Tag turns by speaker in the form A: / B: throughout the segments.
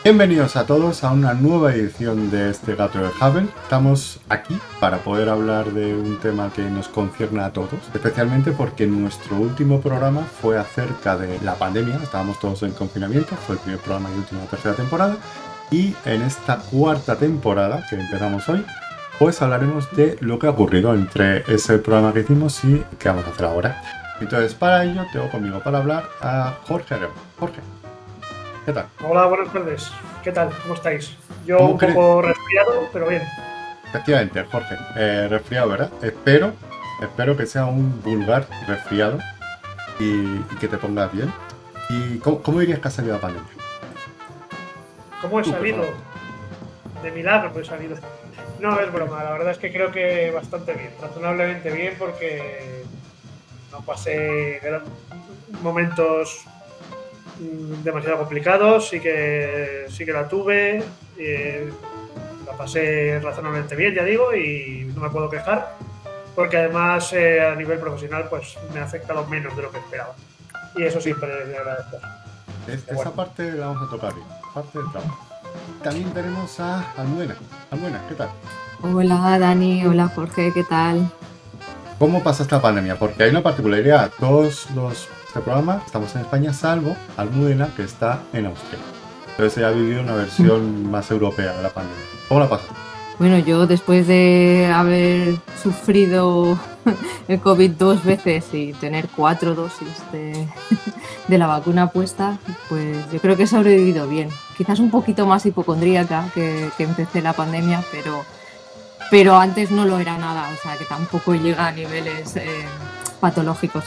A: Bienvenidos a todos a una nueva edición de este Gato de Hubble. Estamos aquí para poder hablar de un tema que nos concierne a todos, especialmente porque nuestro último programa fue acerca de la pandemia. Estábamos todos en confinamiento, fue el primer programa y último de la tercera temporada. Y en esta cuarta temporada, que empezamos hoy, pues hablaremos de lo que ha ocurrido entre ese programa que hicimos y que vamos a hacer ahora. Entonces, para ello, tengo conmigo para hablar a Jorge Areu. Jorge, ¿qué tal?
B: Hola, buenas tardes. ¿Qué tal? ¿Cómo estáis? Yo
A: ¿Cómo
B: un
A: crees?
B: poco resfriado, pero bien.
A: Efectivamente, Jorge, resfriado, ¿verdad? Espero que sea un vulgar resfriado y que te pongas bien. ¿Y cómo dirías que ha salido la pandemia?
B: ¿Cómo he
A: Tú, por
B: salido?
A: favor.
B: De milagro he salido. No, es broma. La verdad es que creo que bastante bien. Razonablemente bien porque no pasé momentos demasiado complicados. Sí que la tuve. La pasé razonablemente bien, ya digo, y no me puedo quejar. Porque además a nivel profesional pues me ha afectado menos de lo que esperaba. Y eso
A: Sí,
B: siempre es de agradecer. Pero
A: esa
B: bueno.
A: parte la vamos a tocar bien, parte del trabajo. También tenemos a Almuena. Almuena, ¿qué tal?
C: Hola Dani, hola Jorge, ¿qué tal?
A: ¿Cómo pasa esta pandemia? Porque hay una particularidad. Todos los este programa estamos en España, salvo Almudena, que está en Austria. Entonces ella ha vivido una versión más europea de la pandemia. ¿Cómo la pasa?
C: Bueno, yo después de haber sufrido el COVID 2 veces y tener 4 dosis de la vacuna puesta, pues yo creo que he sobrevivido bien. Quizás un poquito más hipocondríaca que empecé la pandemia, pero antes no lo era nada, o sea que tampoco llega a niveles patológicos.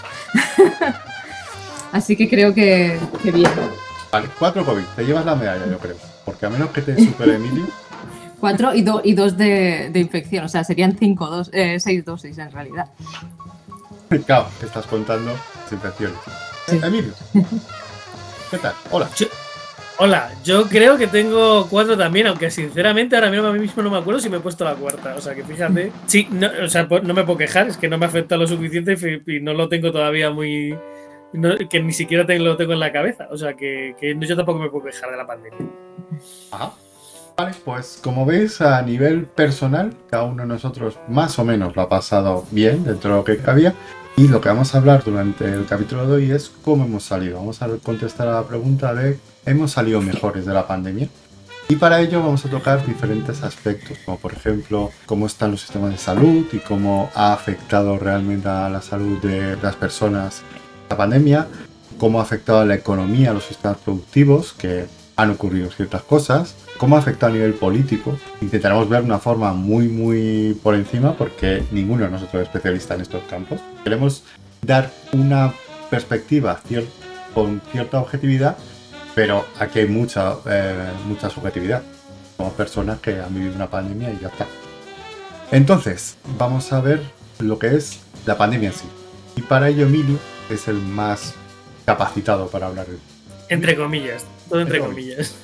C: Así que creo que bien.
A: Vale, 4 COVID, te llevas la medalla, yo creo. Porque a menos que te supere Emilio,
C: 4 y dos de infección, o sea, serían 6 dosis en realidad.
A: claro, estás contando las infecciones.
C: Sí.
A: Emilio, ¿qué tal? Hola.
D: Hola, yo creo que tengo 4 también, aunque sinceramente ahora mismo no me acuerdo si me he puesto la cuarta. O sea, que fíjate. Sí, no, o sea, no me puedo quejar, es que no me afecta lo suficiente y no lo tengo todavía muy. Que ni siquiera lo tengo en la cabeza. O sea, que yo tampoco me puedo quejar de la pandemia.
A: Ajá. Vale, pues como veis, a nivel personal, cada uno de nosotros más o menos lo ha pasado bien dentro de lo que cabía. Y lo que vamos a hablar durante el capítulo de hoy es cómo hemos salido. Vamos a contestar a la pregunta de ¿hemos salido mejores de la pandemia? Y para ello vamos a tocar diferentes aspectos, como por ejemplo cómo están los sistemas de salud y cómo ha afectado realmente a la salud de las personas la pandemia, cómo ha afectado a la economía, a los sistemas productivos, que han ocurrido ciertas cosas, cómo ha afectado a nivel político. Intentaremos ver una forma muy por encima porque ninguno de nosotros es especialista en estos campos. Queremos dar una perspectiva con cierta objetividad, pero aquí hay mucha subjetividad. Somos personas que han vivido una pandemia y ya está. Entonces, vamos a ver lo que es la pandemia en sí. Y para ello Emilio es el más capacitado para hablar de ello.
D: Entre comillas, todo entre comillas.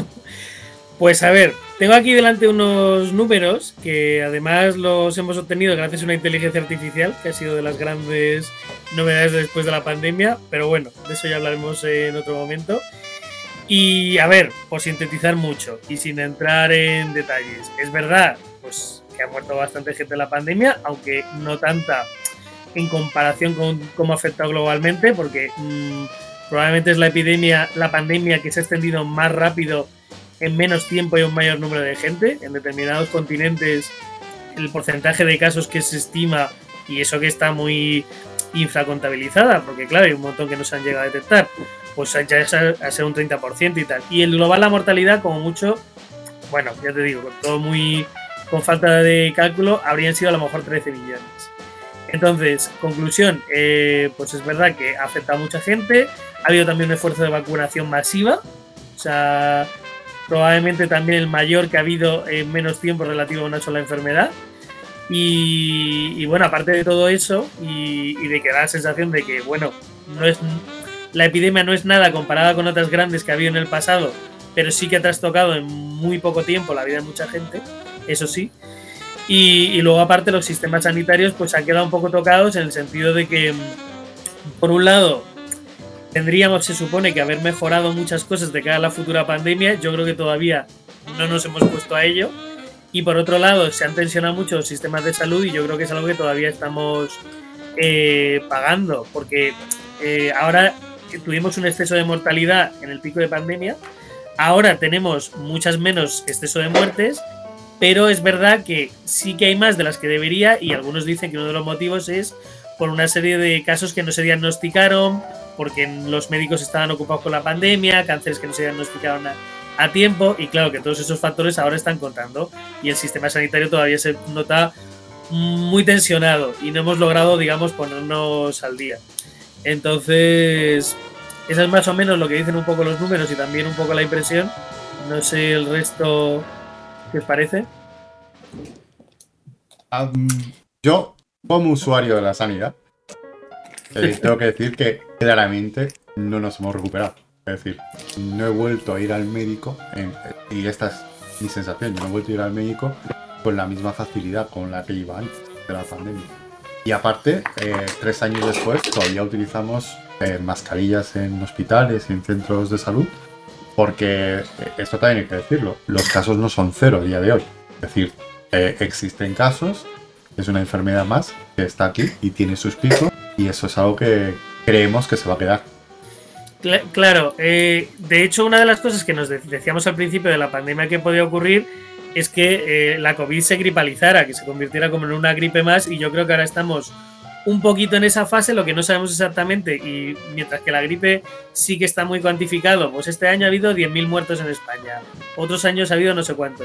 D: Pues a ver, tengo aquí delante unos números que además los hemos obtenido gracias a una inteligencia artificial, que ha sido de las grandes novedades después de la pandemia, pero bueno, de eso ya hablaremos en otro momento. Y a ver, por sintetizar mucho y sin entrar en detalles, es verdad, pues que ha muerto bastante gente en la pandemia, aunque no tanta en comparación con cómo ha afectado globalmente, porque probablemente es la pandemia que se ha extendido más rápido en menos tiempo y un mayor número de gente. En determinados continentes el porcentaje de casos que se estima, y eso que está muy infracontabilizada, porque claro, hay un montón que no se han llegado a detectar, pues ya es a ser un 30% y tal. Y el global, la mortalidad, como mucho, bueno, ya te digo, con falta de cálculo, habrían sido a lo mejor 13 millones. Entonces, conclusión, pues es verdad que ha afectado a mucha gente, ha habido también un esfuerzo de vacunación masiva, o sea, probablemente también el mayor que ha habido en menos tiempo relativo a una sola enfermedad. Y bueno, aparte de todo eso, y de que da la sensación de que, bueno, la epidemia no es nada comparada con otras grandes que ha habido en el pasado, pero sí que ha trastocado en muy poco tiempo la vida de mucha gente, eso sí. Y luego, aparte, los sistemas sanitarios pues han quedado un poco tocados en el sentido de que, por un lado, tendríamos, se supone, que haber mejorado muchas cosas de cara a la futura pandemia. Yo creo que todavía no nos hemos puesto a ello. Y por otro lado, se han tensionado mucho los sistemas de salud y yo creo que es algo que todavía estamos pagando, porque ahora tuvimos un exceso de mortalidad en el pico de pandemia, ahora tenemos muchas menos exceso de muertes, pero es verdad que sí que hay más de las que debería y algunos dicen que uno de los motivos es por una serie de casos que no se diagnosticaron, porque los médicos estaban ocupados con la pandemia, cánceres que no se diagnosticaron a tiempo, y claro que todos esos factores ahora están contando y el sistema sanitario todavía se nota muy tensionado y no hemos logrado, digamos, ponernos al día. Entonces, eso es más o menos lo que dicen un poco los números y también un poco la impresión. No sé el resto, ¿qué os parece?
A: Yo, como usuario de la sanidad, tengo que decir que claramente no nos hemos recuperado. Es decir, no he vuelto a ir al médico, y esta es mi sensación, yo no he vuelto a ir al médico con la misma facilidad con la que iba antes de la pandemia. Y aparte, 3 años después, todavía utilizamos mascarillas en hospitales y en centros de salud, porque esto también hay que decirlo, los casos no son cero a día de hoy. Es decir, existen casos, es una enfermedad más que está aquí y tiene sus picos, y eso es algo que creemos que se va a quedar.
D: Claro, de hecho una de las cosas que nos decíamos al principio de la pandemia que podía ocurrir es que la COVID se gripalizara, que se convirtiera como en una gripe más, y yo creo que ahora estamos un poquito en esa fase, lo que no sabemos exactamente, y mientras que la gripe sí que está muy cuantificado, pues este año ha habido 10.000 muertos en España, otros años ha habido no sé cuántos.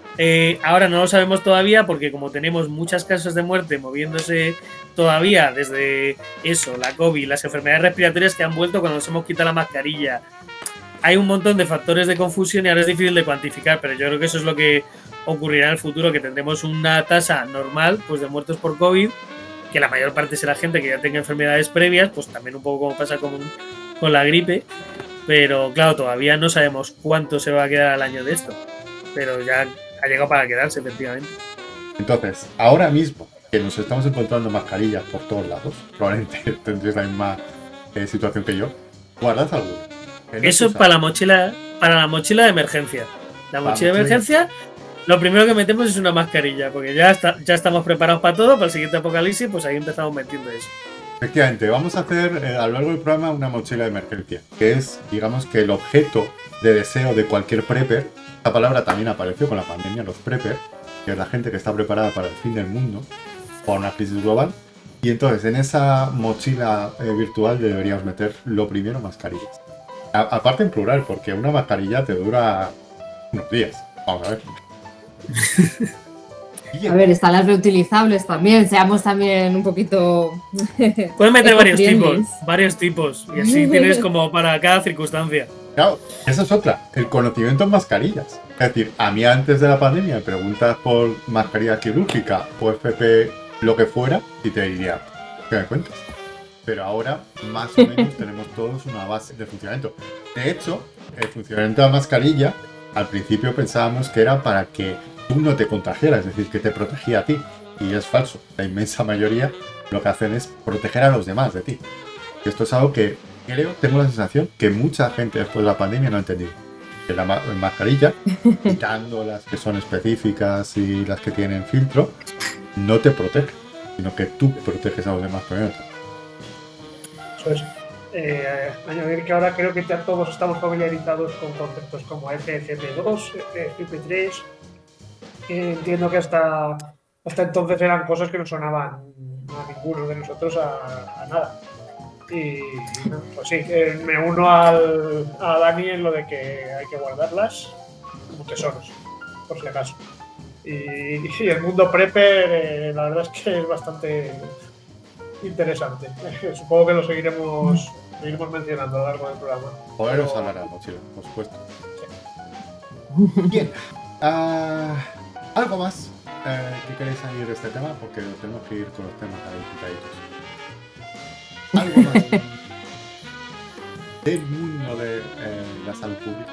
D: Ahora no lo sabemos todavía porque como tenemos muchas casos de muerte moviéndose todavía desde eso, la COVID, las enfermedades respiratorias que han vuelto cuando nos hemos quitado la mascarilla, hay un montón de factores de confusión y ahora es difícil de cuantificar, pero yo creo que eso es lo que ocurrirá en el futuro, que tendremos una tasa normal pues de muertos por COVID, que la mayor parte será gente que ya tenga enfermedades previas, pues también un poco como pasa con la gripe, pero claro, todavía no sabemos cuánto se va a quedar al año de esto, pero ya ha llegado para quedarse, efectivamente.
A: Entonces, ahora mismo que nos estamos encontrando mascarillas por todos lados, probablemente tendréis la misma situación que yo, guardad alguno.
D: Eso es para la mochila de emergencia. La mochila de emergencia, lo primero que metemos es una mascarilla, porque ya estamos preparados para todo, para el siguiente apocalipsis, pues ahí empezamos metiendo eso.
A: Efectivamente, vamos a hacer a lo largo del programa una mochila de emergencia, que es, digamos, que el objeto de deseo de cualquier prepper. Esta palabra también apareció con la pandemia, los preppers, que es la gente que está preparada para el fin del mundo, para una crisis global. Y entonces en esa mochila virtual deberíamos meter lo primero mascarillas. Aparte en plural, porque una mascarilla te dura unos días. Vamos a ver.
C: A ver, están las reutilizables también, seamos también un poquito...
D: Puedes meter varios tipos, y así tienes como para cada circunstancia.
A: Claro, esa es otra, el conocimiento en mascarillas. Es decir, a mí antes de la pandemia me preguntas por mascarilla quirúrgica o FP, lo que fuera, y te diría, ¿qué me cuentas? Pero ahora, más o menos, tenemos todos una base de funcionamiento. De hecho, el funcionamiento de la mascarilla, al principio pensábamos que era para que tú no te contagiaras, es decir, que te protegía a ti. Y es falso. La inmensa mayoría lo que hacen es proteger a los demás de ti. Y esto es algo que tengo la sensación que mucha gente después de la pandemia no ha entendido. Que la mascarilla, quitando las que son específicas y las que tienen filtro, no te protege, sino que tú proteges a los demás primero.
B: Eso es. Añadir que ahora creo que ya todos estamos familiarizados con conceptos como FFP2, FFP3. Entiendo que hasta entonces eran cosas que no sonaban a ninguno de nosotros a nada. Y pues sí, me uno a Dani en lo de que hay que guardarlas como tesoros, por si acaso. Y el mundo prepper, la verdad es que es bastante interesante. Supongo que lo seguiremos mencionando a lo largo del programa.
A: Poderos hablar de la mochila, por supuesto. Sí. Bien. ¿Algo más que queréis añadir de este tema? Porque tenemos que ir con los temas ahí picaditos. ¿Algo más del mundo de la salud pública?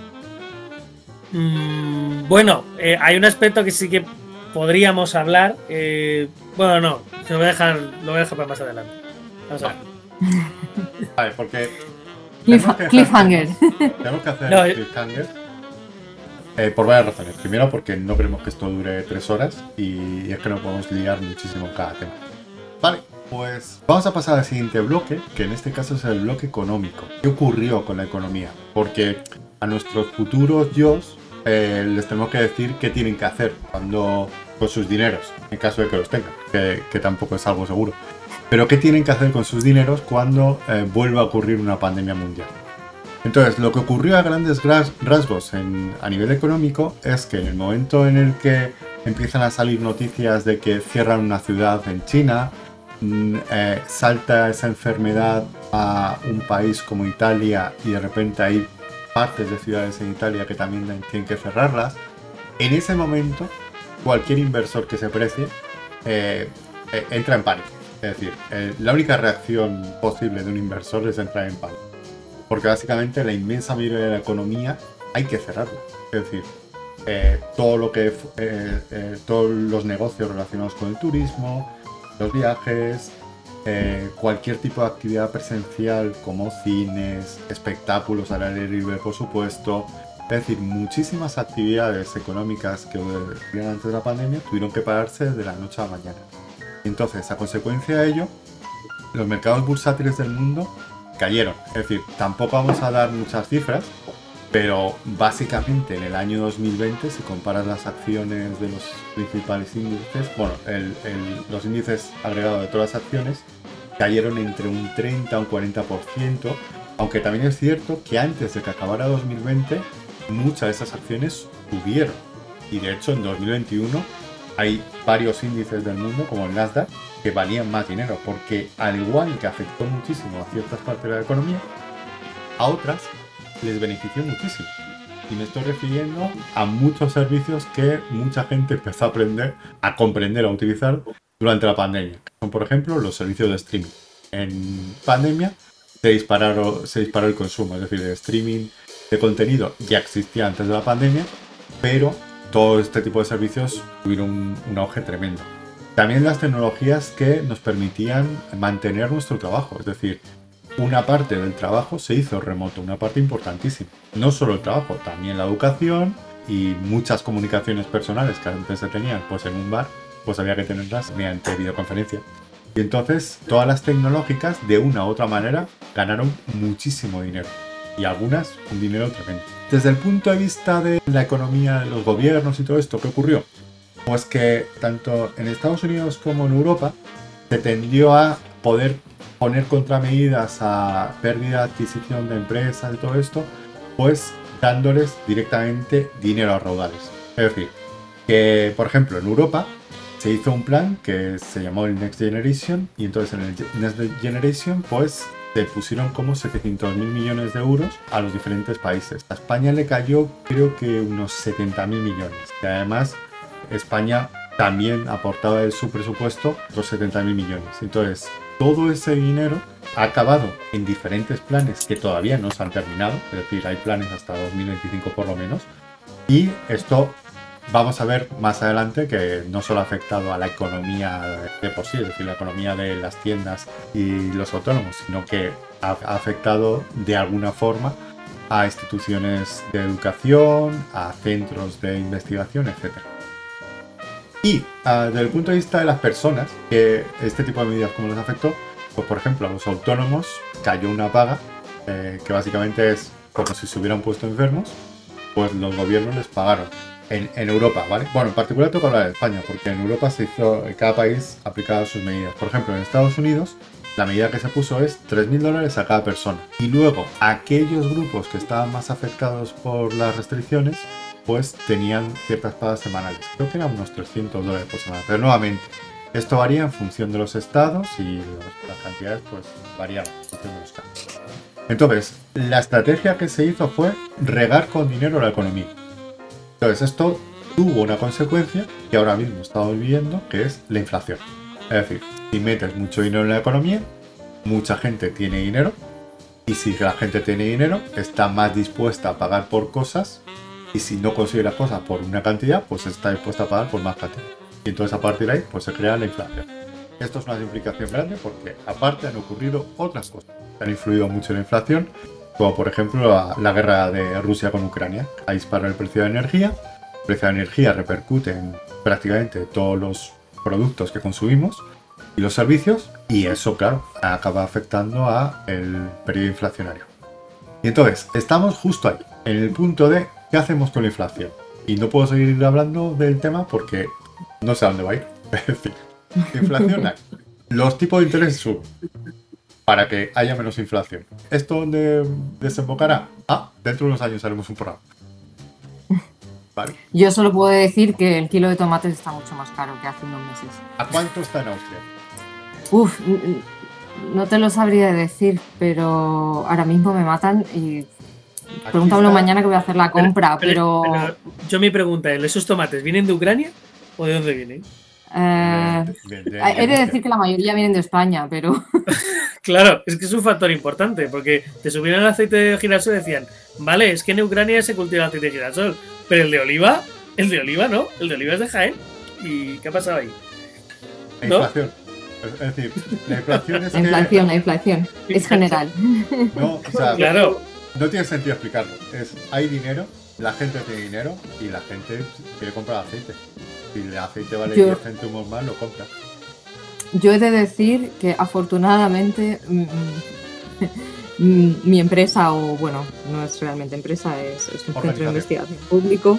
D: Bueno, hay un aspecto que sí que podríamos hablar. Bueno, no, lo voy a dejar para más adelante. Vamos a ver.
A: Vale, porque
C: Cliffhanger.
A: Tenemos que hacer
D: No,
A: cliffhanger por varias razones. Primero, porque no queremos que esto dure 3 horas y es que nos podemos liar muchísimo en cada tema. Vale, pues vamos a pasar al siguiente bloque, que en este caso es el bloque económico. ¿Qué ocurrió con la economía? Porque a nuestros futuros yos les tenemos que decir qué tienen que hacer con sus dineros, en caso de que los tengan, que tampoco es algo seguro. Pero qué tienen que hacer con sus dineros cuando vuelva a ocurrir una pandemia mundial. Entonces, lo que ocurrió a grandes rasgos a nivel económico es que en el momento en el que empiezan a salir noticias de que cierran una ciudad en China, salta esa enfermedad a un país como Italia y de repente hay partes de ciudades en Italia que también tienen que cerrarlas, en ese momento cualquier inversor que se precie entra en pánico. Es decir, la única reacción posible de un inversor es entrar en pánico. Porque básicamente la inmensa mayoría de la economía hay que cerrarla. Es decir, todos los negocios relacionados con el turismo, los viajes, cualquier tipo de actividad presencial como cines, espectáculos al aire libre, por supuesto. Es decir, muchísimas actividades económicas que ocurrían antes de la pandemia tuvieron que pararse de la noche a la mañana. Entonces, a consecuencia de ello, los mercados bursátiles del mundo cayeron. Es decir, tampoco vamos a dar muchas cifras, pero básicamente en el año 2020, si comparas las acciones de los principales índices, bueno, los índices agregados de todas las acciones cayeron entre un 30 a un 40%, aunque también es cierto que antes de que acabara 2020, muchas de esas acciones subieron. Y de hecho, en 2021 hay varios índices del mundo, como el Nasdaq, que valían más dinero, porque al igual que afectó muchísimo a ciertas partes de la economía, a otras les benefició muchísimo. Y me estoy refiriendo a muchos servicios que mucha gente empezó a comprender, a utilizar durante la pandemia. Son, por ejemplo, los servicios de streaming. En pandemia se disparó el consumo, es decir, el streaming de contenido ya existía antes de la pandemia, pero todo este tipo de servicios tuvieron un auge tremendo. También las tecnologías que nos permitían mantener nuestro trabajo, es decir, una parte del trabajo se hizo remoto, una parte importantísima. No solo el trabajo, también la educación y muchas comunicaciones personales que antes se tenían pues en un bar, pues había que tenerlas mediante videoconferencia. Y entonces todas las tecnológicas de una u otra manera ganaron muchísimo dinero y algunas un dinero tremendo. Desde el punto de vista de la economía, de los gobiernos y todo esto, ¿qué ocurrió? Pues que tanto en Estados Unidos como en Europa se tendió a poder poner contramedidas a pérdida de adquisición de empresas y todo esto, pues dándoles directamente dinero a raudales. Es decir, que por ejemplo en Europa se hizo un plan que se llamó el Next Generation y entonces en el Next Generation pues se pusieron como 700.000 millones de euros a los diferentes países. A España le cayó creo que unos 70.000 millones y además España también aportaba de su presupuesto los 70.000 millones. Entonces, todo ese dinero ha acabado en diferentes planes que todavía no se han terminado, es decir, hay planes hasta 2025 por lo menos, y esto vamos a ver más adelante que no solo ha afectado a la economía de por sí, es decir, la economía de las tiendas y los autónomos, sino que ha afectado de alguna forma a instituciones de educación, a centros de investigación, etc. Y desde el punto de vista de las personas, que este tipo de medidas como les afectó, pues por ejemplo a los autónomos cayó una paga, que básicamente es como si se hubieran puesto enfermos, pues los gobiernos les pagaron. En Europa, ¿vale? Bueno, en particular toca hablar de España, porque en Europa se hizo, cada país aplicaba sus medidas. Por ejemplo, en Estados Unidos, la medida que se puso es $3.000 a cada persona. Y luego, aquellos grupos que estaban más afectados por las restricciones, pues tenían ciertas pagas semanales. Creo que eran unos $300 por semana. Pero nuevamente, esto varía en función de los estados y las cantidades pues variaban en función de los casos. Entonces, la estrategia que se hizo fue regar con dinero la economía. Entonces, esto tuvo una consecuencia que ahora mismo estamos viviendo, que es la inflación. Es decir, si metes mucho dinero en la economía, mucha gente tiene dinero, y si la gente tiene dinero, está más dispuesta a pagar por cosas, y si no consigue las cosas por una cantidad, pues está dispuesta a pagar por más cantidad. Y entonces a partir de ahí, pues se crea la inflación. Esto es una implicación grande porque aparte han ocurrido otras cosas que han influido mucho en la inflación, como por ejemplo la guerra de Rusia con Ucrania. Ahí dispara el precio de energía. El precio de energía repercute en prácticamente todos los productos que consumimos y los servicios, y eso, claro, acaba afectando a el periodo inflacionario. Y entonces, estamos justo ahí, en el punto de ¿qué hacemos con la inflación? Y no puedo seguir hablando del tema porque no sé a dónde va a ir. Es decir, inflación hay. Los tipos de interés suben para que haya menos inflación. ¿Esto dónde desembocará? Dentro de unos años haremos un programa. ¿Vale?
C: Yo solo puedo decir que el kilo de tomates está mucho más caro que hace unos meses.
A: ¿A cuánto está en Austria?
C: Uf, no te lo sabría decir, pero ahora mismo me matan y pregúntamelo mañana que voy a hacer la compra, pero
D: yo mi pregunta es, ¿esos tomates vienen de Ucrania o de dónde vienen?
C: He de decir que la mayoría vienen de España, pero...
D: Claro, es que es un factor importante, porque te subieron el aceite de girasol y decían, vale, es que en Ucrania se cultiva el aceite de girasol, pero el de oliva no, el de oliva es de Jaén. ¿Y qué ha pasado ahí?
A: La inflación. Es decir, la inflación es
C: la inflación es general.
A: No, o sea,
D: claro.
A: No tiene sentido explicarlo. Hay dinero, la gente tiene dinero y la gente quiere comprar aceite. Si el aceite vale 10 céntimos más, lo compra.
C: Yo he de decir que afortunadamente mi empresa, o bueno, no es realmente empresa, es un centro de investigación público,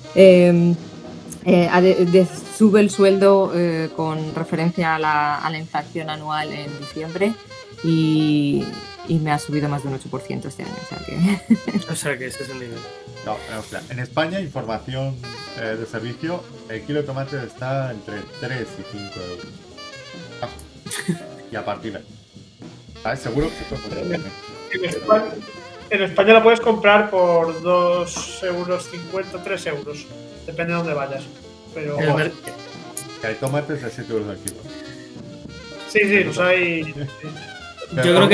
C: sube el sueldo con referencia a la inflación anual en diciembre y me ha subido más de un 8% este año.
D: O sea que ese es el nivel.
A: No, o sea, en España, información de servicio, el kilo de tomate está entre 3 y 5 euros. Y a partir de ahí. Seguro que se puede encontrar.
B: En España la puedes comprar por 2,50 euros, 3 euros. Depende de dónde vayas. Pero
A: que hay tomates de 7 euros al kilo.
B: Sí, los hay.
D: Yo creo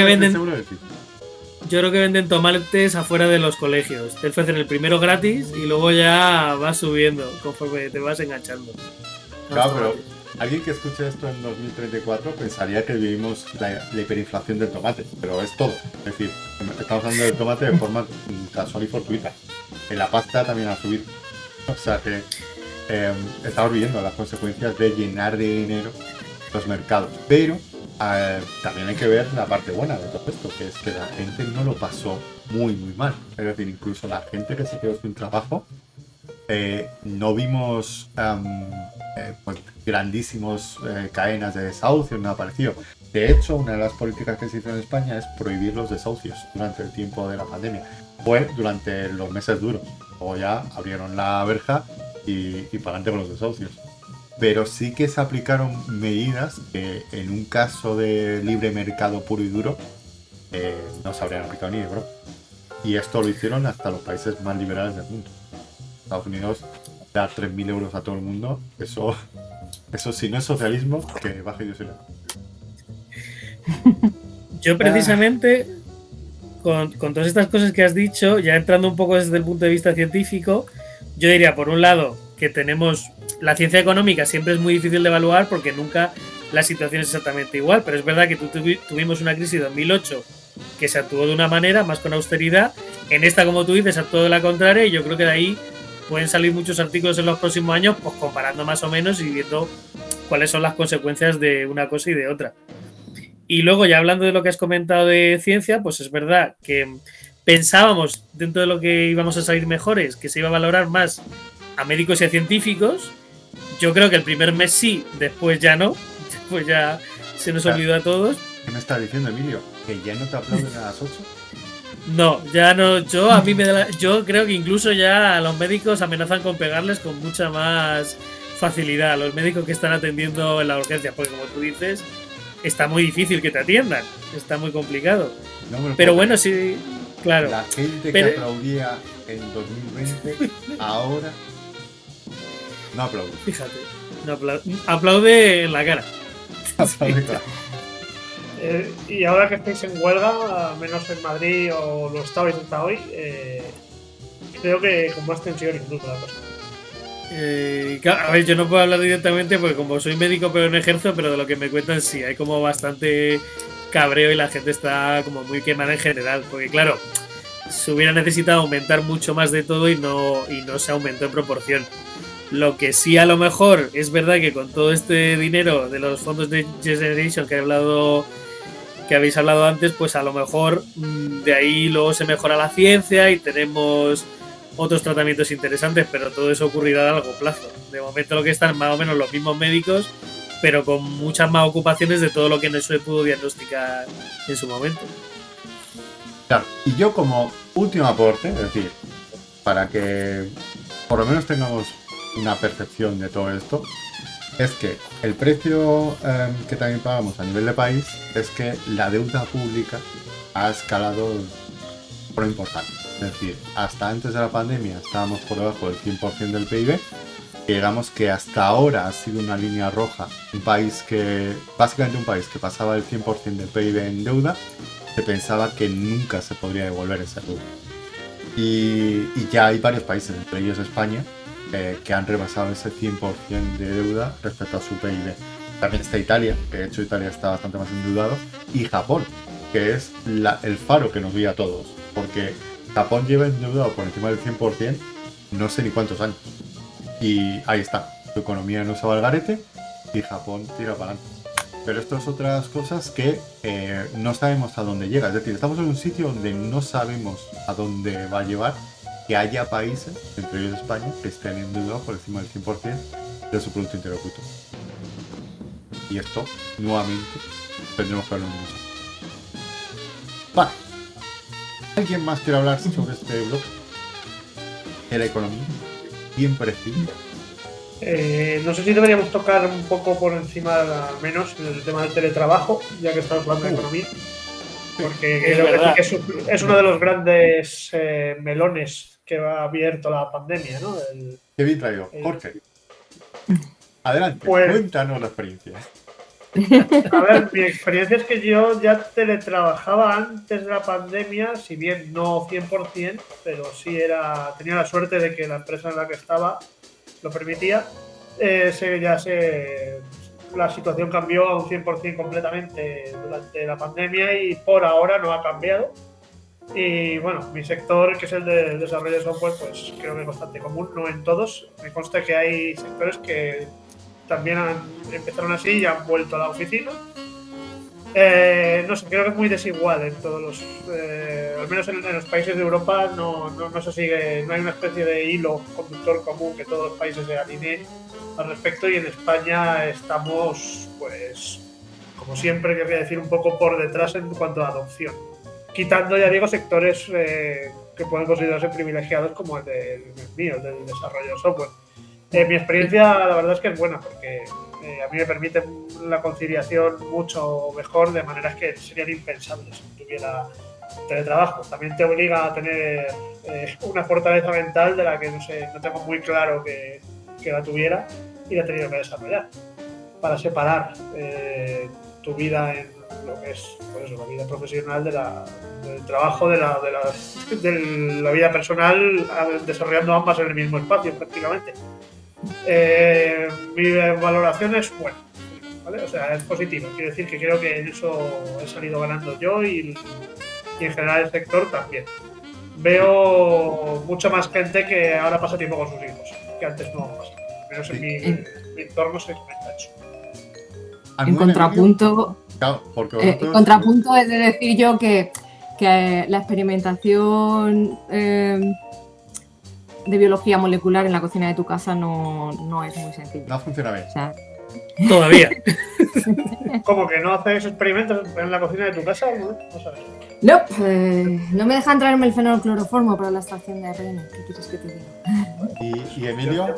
D: que venden tomates afuera de los colegios. Te ofrecen el primero gratis y luego ya vas subiendo conforme te vas enganchando.
A: Claro, pero alguien que escuche esto en 2034 pensaría que vivimos la hiperinflación del tomate, pero es todo. Es decir, estamos hablando del tomate de forma casual y fortuita. En la pasta también ha subido. O sea que estamos viviendo las consecuencias de llenar de dinero los mercados. Pero también hay que ver la parte buena de todo esto, que es que la gente no lo pasó muy mal. Es decir, incluso la gente que se quedó sin trabajo, no vimos pues, grandísimos cadenas de desahucios, nada parecido. De hecho, una de las políticas que se hizo en España es prohibir los desahucios durante el tiempo de la pandemia. Fue durante los meses duros. Luego ya abrieron la verja y para adelante con los desahucios. Pero sí que se aplicaron medidas que en un caso de libre mercado puro y duro no se habrían aplicado ni de broma. Y esto lo hicieron hasta los países más liberales del mundo. Estados Unidos dar 3.000 euros a todo el mundo, eso si no es socialismo, que baje Dios y la.
D: Yo precisamente, con todas estas cosas que has dicho, ya entrando un poco desde el punto de vista científico, yo diría, por un lado, que tenemos... La ciencia económica siempre es muy difícil de evaluar porque nunca la situación es exactamente igual, pero es verdad que tuvimos una crisis de 2008 que se actuó de una manera, más con austeridad. En esta, como tú dices, actuó de la contraria, y yo creo que de ahí pueden salir muchos artículos en los próximos años, pues comparando más o menos y viendo cuáles son las consecuencias de una cosa y de otra. Y luego, ya hablando de lo que has comentado de ciencia, pues es verdad que pensábamos, dentro de lo que íbamos a salir mejores, que se iba a valorar más a médicos y a científicos. Yo creo que el primer mes sí, después ya no. Después ya se nos olvidó a todos.
A: ¿Qué me estás diciendo, Emilio? ¿Que ya no te aplauden a las 8?
D: No, ya no. Yo creo que incluso ya a los médicos amenazan con pegarles con mucha más facilidad. A los médicos que están atendiendo en la urgencia, porque como tú dices, está muy difícil que te atiendan. Está muy complicado. Pero bueno, sí, claro.
A: La gente que aplaudía en 2020, ahora no aplaude.
D: Fíjate, no aplaude en la cara.
A: Aplaude, claro.
B: Y ahora que estáis en huelga, menos en Madrid o lo estabais hasta hoy, creo que con más tensión incluso la cosa.
D: A ver, yo no puedo hablar directamente porque como soy médico pero no ejerzo, pero de lo que me cuentan sí, hay como bastante cabreo y la gente está como muy quemada en general, porque claro, se hubiera necesitado aumentar mucho más de todo y no se aumentó en proporción. Lo que sí a lo mejor es verdad que con todo este dinero de los fondos de Generation que habéis hablado antes, pues a lo mejor de ahí luego se mejora la ciencia y tenemos otros tratamientos interesantes, pero todo eso ocurrirá a largo plazo. De momento lo que están más o menos los mismos médicos, pero con muchas más ocupaciones de todo lo que no se pudo diagnosticar en su momento.
A: Claro, y yo como último aporte, es decir, para que por lo menos tengamos una percepción de todo esto, es que el precio que también pagamos a nivel de país es que la deuda pública ha escalado por lo importante. Es decir, hasta antes de la pandemia estábamos por debajo del 100% del PIB, y digamos que hasta ahora ha sido una línea roja, básicamente un país que pasaba el 100% del PIB en deuda, se pensaba que nunca se podría devolver esa deuda. Y ya hay varios países, entre ellos España, que han rebasado ese 100% de deuda respecto a su PIB. También está Italia, que de hecho Italia está bastante más endeudado, y Japón, que es el faro que nos guía a todos, porque Japón lleva endeudado por encima del 100% no sé ni cuántos años. Y ahí está, su economía no se va al garete y Japón tira para adelante. Pero esto es otras cosas que no sabemos a dónde llega. Es decir, estamos en un sitio donde no sabemos a dónde va a llevar, que haya países, entre ellos España, que estén endeudados por encima del 100% de su Producto Interior Bruto. Y esto, nuevamente, tendremos que verlo en un museo. Vale. ¿Alguien más quiere hablar sobre este blog? De la economía. Bien parecido.
B: No sé si deberíamos tocar un poco por encima, al menos, el tema del teletrabajo, ya que estamos hablando de economía. Porque creo que es uno de los grandes melones que ha abierto la pandemia, ¿no?
A: Qué bien traído. Jorge, adelante,
B: pues,
A: cuéntanos la experiencia.
B: A ver, mi experiencia es que yo ya teletrabajaba antes de la pandemia, si bien no 100%, pero sí tenía la suerte de que la empresa en la que estaba lo permitía. La situación cambió a un 100% completamente durante la pandemia y por ahora no ha cambiado. Y bueno, mi sector, que es el de desarrollo de software, pues creo que es bastante común, no en todos. Me consta que hay sectores que también empezaron así y han vuelto a la oficina. No sé, creo que es muy desigual en todos los... al menos en los países de Europa no se sigue, no hay una especie de hilo conductor común que todos los países se alineen al respecto, y en España estamos, pues, como siempre, querría decir, un poco por detrás en cuanto a adopción. Quitando, ya digo, sectores que pueden considerarse privilegiados como el mío, el del desarrollo de software. Mi experiencia, la verdad es que es buena, porque a mí me permite la conciliación mucho mejor, de maneras que serían impensables si no tuviera teletrabajo. También te obliga a tener una fortaleza mental de la que no tengo muy claro que la tuviera, y la he tenido que desarrollar para separar tu vida en lo que es, pues eso, la vida profesional del trabajo, de la vida personal, desarrollando ambas en el mismo espacio prácticamente. Mi valoración es buena, ¿vale? O sea, es positiva. Quiero decir que creo que en eso he salido ganando yo y en general el sector también. Veo mucha más gente que ahora pasa tiempo con sus hijos, que antes no pasaba. Pero en mi entorno se comenta eso.
C: En contrapunto,
A: Claro, porque
C: en contrapunto es de decir yo que la experimentación de biología molecular en la cocina de tu casa no es muy sencilla.
A: No funciona bien.
C: O sea,
D: Todavía.
B: ¿Cómo que no haces experimentos en la cocina de tu casa? No sabes.
C: No, no me dejan traerme el fenolcloroformo para la extracción de ARN. ¿Qué quieres que te diga?
A: Y Emilio,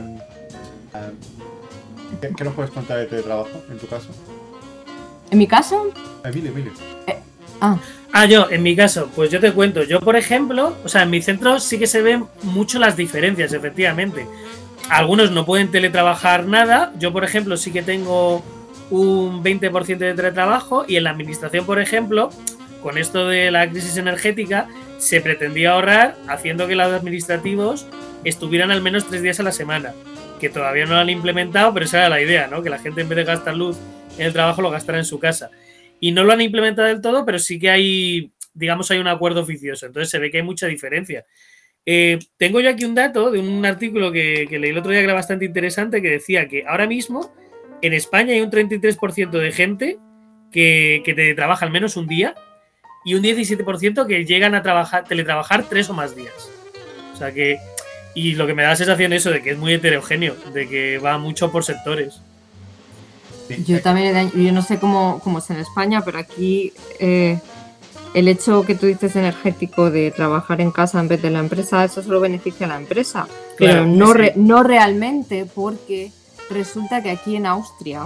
A: ¿qué nos puedes contar de teletrabajo en tu caso?
C: ¿En mi caso?
A: Emilio.
D: Yo, en mi caso, pues yo te cuento. Yo, por ejemplo, o sea, en mi centro sí que se ven mucho las diferencias, efectivamente. Algunos no pueden teletrabajar nada. Yo, por ejemplo, sí que tengo un 20% de teletrabajo, y en la administración, por ejemplo, con esto de la crisis energética, se pretendía ahorrar haciendo que los administrativos estuvieran al menos 3 días a la semana, que todavía no lo han implementado, pero esa era la idea, ¿no? Que la gente, en vez de gastar luz en el trabajo, lo gastara en su casa. Y no lo han implementado del todo, pero sí que hay digamos, hay un acuerdo oficioso. Entonces se ve que hay mucha diferencia. Tengo yo aquí un dato de un artículo que leí el otro día que era bastante interesante, que decía que ahora mismo en España hay un 33% de gente que teletrabaja al menos un día y un 17% que llegan a teletrabajar 3 o más días. O sea que, y lo que me da la sensación es eso, de que es muy heterogéneo, de que va mucho por sectores.
C: Yo también, yo no sé cómo es en España, pero aquí el hecho que tú dices energético de trabajar en casa en vez de la empresa, eso solo beneficia a la empresa, pero
D: Claro,
C: no realmente, porque resulta que aquí en Austria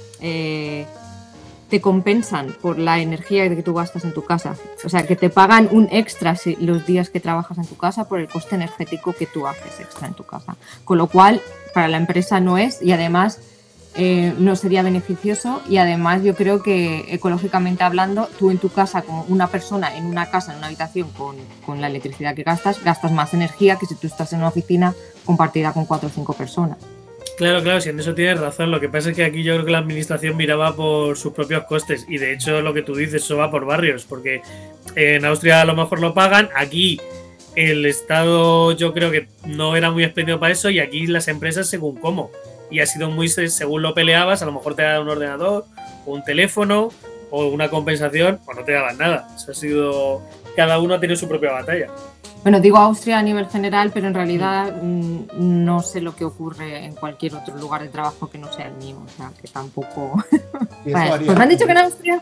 C: te compensan por la energía que tú gastas en tu casa. O sea, que te pagan un extra los días que trabajas en tu casa por el coste energético que tú haces extra en tu casa. Con lo cual, para la empresa no es, y además no sería beneficioso, y además yo creo que ecológicamente hablando, tú en tu casa, como una persona en una casa, en una habitación con la electricidad que gastas más energía que si tú estás en una oficina compartida con 4 o 5 personas.
D: Claro, si en eso tienes razón. Lo que pasa es que aquí yo creo que la administración miraba por sus propios costes y de hecho lo que tú dices, eso va por barrios, porque en Austria a lo mejor lo pagan, aquí el Estado yo creo que no era muy expedito para eso y aquí las empresas según cómo. Y ha sido muy, según lo peleabas, a lo mejor te daban un ordenador o un teléfono o una compensación o no te daban nada. Eso ha sido, cada uno ha tenido su propia batalla.
C: Bueno, digo Austria a nivel general, pero en realidad no sé lo que ocurre en cualquier otro lugar de trabajo que no sea el mío, o sea, que tampoco... Pues me han dicho que en Austria...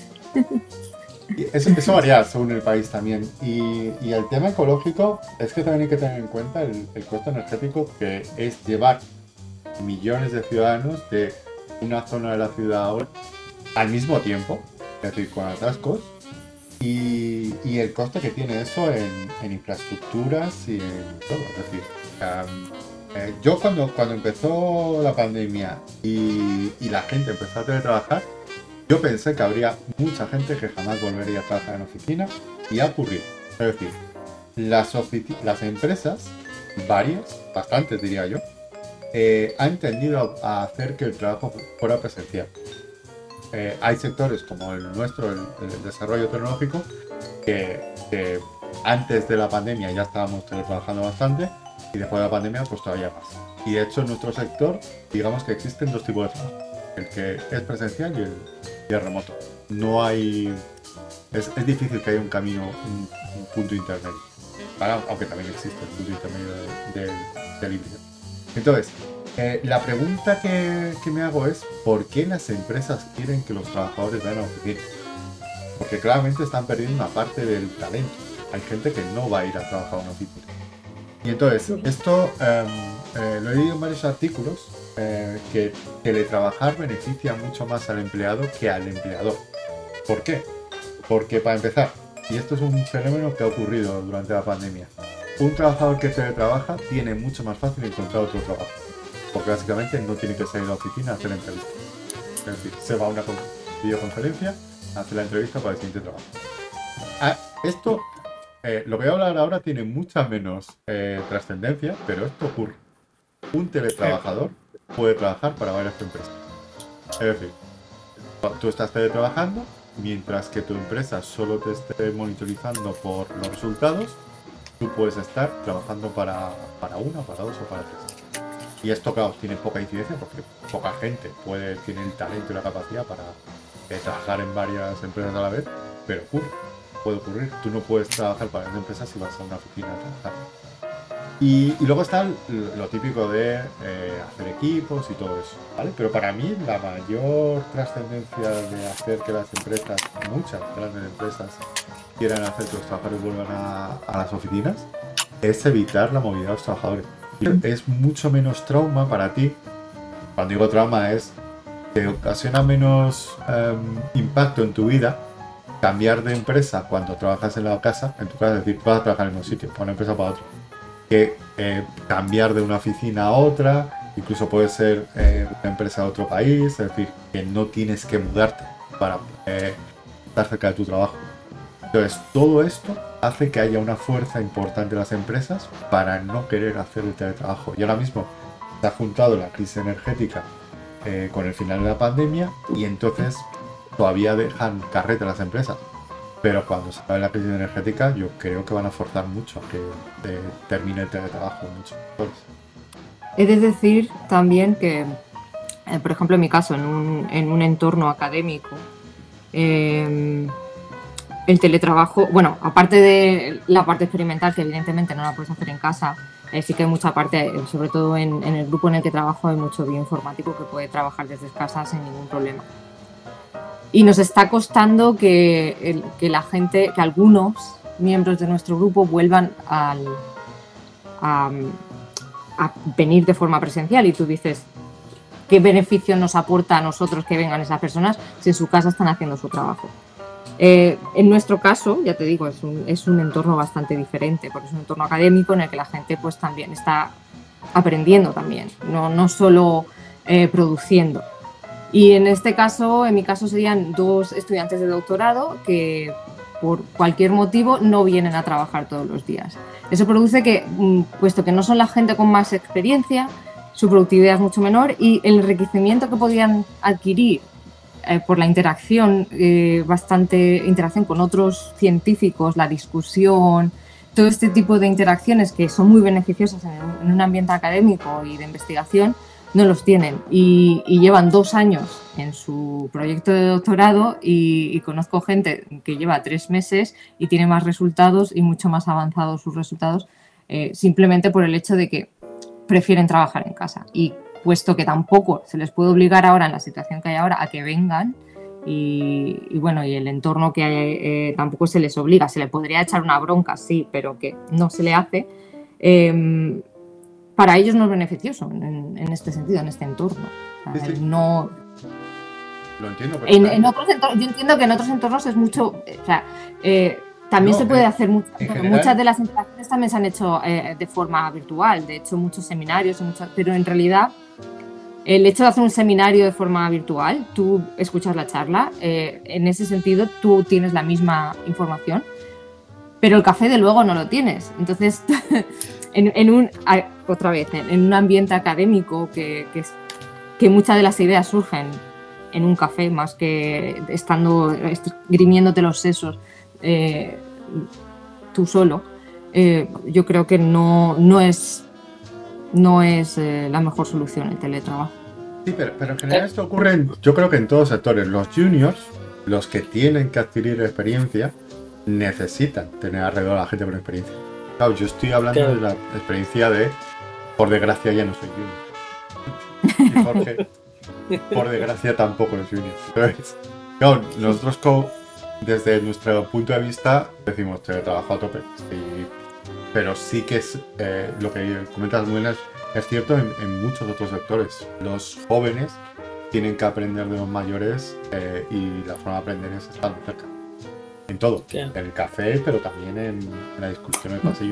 A: Eso varía según el país también. Y el tema ecológico es que también hay que tener en cuenta el costo energético que es llevar millones de ciudadanos de una zona de la ciudad a otra al mismo tiempo, es decir, con atascos. Y el coste que tiene eso en infraestructuras y en todo. Es decir, yo cuando empezó la pandemia y la gente empezó a teletrabajar, yo pensé que habría mucha gente que jamás volvería a trabajar en oficina y ha ocurrido. Es decir, las empresas, varias, bastantes diría yo, han tendido a hacer que el trabajo fuera presencial. Hay sectores como el nuestro, el desarrollo tecnológico, que antes de la pandemia ya estábamos teletrabajando bastante y después de la pandemia pues todavía más. Y de hecho en nuestro sector digamos que existen dos tipos de trabajo, el que es presencial y el remoto. No hay... Es difícil que haya un camino, un punto intermedio, aunque también existe el punto intermedio del híbrido. Entonces, la pregunta que me hago es ¿por qué las empresas quieren que los trabajadores vayan a la oficina? Porque claramente están perdiendo una parte del talento. Hay gente que no va a ir a trabajar a una oficina. Y entonces, esto lo he leído en varios artículos, que teletrabajar beneficia mucho más al empleado que al empleador. ¿Por qué? Porque para empezar, y esto es un fenómeno que ha ocurrido durante la pandemia, un trabajador que teletrabaja tiene mucho más fácil encontrar otro trabajo. Porque básicamente no tiene que salir a la oficina a hacer entrevistas. Es decir, se va a una videoconferencia, hace la entrevista para el siguiente trabajo. Esto, lo que voy a hablar ahora tiene mucha menos trascendencia, pero esto ocurre. Un teletrabajador puede trabajar para varias empresas. Es decir, tú estás teletrabajando, mientras que tu empresa solo te esté monitorizando por los resultados, tú puedes estar trabajando para una, para dos o para tres. Y esto, claro, tiene poca incidencia porque poca gente tiene el talento y la capacidad para trabajar en varias empresas a la vez, pero puede ocurrir. Tú no puedes trabajar para las empresas si vas a una oficina a trabajar. Y luego está lo típico de hacer equipos y todo eso, ¿vale? Pero para mí la mayor trascendencia de hacer que las empresas, muchas grandes empresas, quieran hacer que los trabajadores vuelvan a las oficinas, es evitar la movilidad de los trabajadores. Es mucho menos trauma para ti. Cuando digo trauma es que ocasiona menos impacto en tu vida cambiar de empresa cuando trabajas en la casa, en tu casa, es decir, vas a trabajar en un sitio, para una empresa para otro, que cambiar de una oficina a otra, incluso puede ser una empresa de otro país, es decir, que no tienes que mudarte para estar cerca de tu trabajo. Entonces, todo esto hace que haya una fuerza importante en las empresas para no querer hacer el teletrabajo. Y ahora mismo se ha juntado la crisis energética con el final de la pandemia y entonces todavía dejan carrete a las empresas. pero cuando se acabe la crisis energética yo creo que van a forzar mucho a que termine el teletrabajo en muchos sectores.
C: He de decir también que, por ejemplo, en mi caso, en un entorno académico, el teletrabajo, bueno, aparte de la parte experimental, que evidentemente no la puedes hacer en casa, sí que hay mucha parte, sobre todo en el grupo en el que trabajo, hay mucho bioinformático que puede trabajar desde casa sin ningún problema. Y nos está costando que la gente, que algunos miembros de nuestro grupo vuelvan a venir de forma presencial. Y tú dices, ¿qué beneficio nos aporta a nosotros que vengan esas personas si en su casa están haciendo su trabajo? En nuestro caso, ya te digo, es un entorno bastante diferente, porque es un entorno académico en el que la gente pues también está aprendiendo también, no solo produciendo. Y en este caso, en mi caso, serían 2 estudiantes de doctorado que por cualquier motivo no vienen a trabajar todos los días. Eso produce que, puesto que no son la gente con más experiencia, su productividad es mucho menor y el enriquecimiento que podían adquirir por la interacción, interacción con otros científicos, la discusión, todo este tipo de interacciones que son muy beneficiosas en un ambiente académico y de investigación, no los tienen y llevan 2 años en su proyecto de doctorado y conozco gente que lleva 3 meses y tiene más resultados y mucho más avanzados sus resultados simplemente por el hecho de que prefieren trabajar en casa. Y puesto que tampoco se les puede obligar ahora en la situación que hay ahora a que vengan y bueno, y el entorno que hay, tampoco se les obliga, se le podría echar una bronca, sí, pero que no se le hace. Para ellos no es beneficioso en este sentido, en este entorno. O sea,
A: Sí.
C: no...
A: Lo entiendo, pero
C: yo entiendo que en otros entornos es mucho... O sea, también se puede hacer mucho,
A: general,
C: muchas de las interacciones también se han hecho de forma virtual, de hecho muchos seminarios, pero en realidad el hecho de hacer un seminario de forma virtual, tú escuchas la charla, en ese sentido tú tienes la misma información, pero el café de luego no lo tienes. Entonces, otra vez, en un ambiente académico que muchas de las ideas surgen en un café más que estando grimiéndote los sesos tú solo, yo creo que no es la mejor solución el teletrabajo.
A: Sí, pero en general esto ocurre, yo creo que en todos sectores. Los juniors, los que tienen que adquirir experiencia, necesitan tener alrededor a la gente con experiencia. Claro, yo estoy hablando de la experiencia de, por desgracia ya no soy junior. Y Jorge, por desgracia tampoco es junior. Entonces, claro, nosotros desde nuestro punto de vista decimos teletrabajo a tope. Sí, pero sí que es lo que comentas muy bien, es cierto en muchos otros sectores. Los jóvenes tienen que aprender de los mayores y la forma de aprender es estando cerca. En todo, en el café, pero también en la discusión en el pasillo.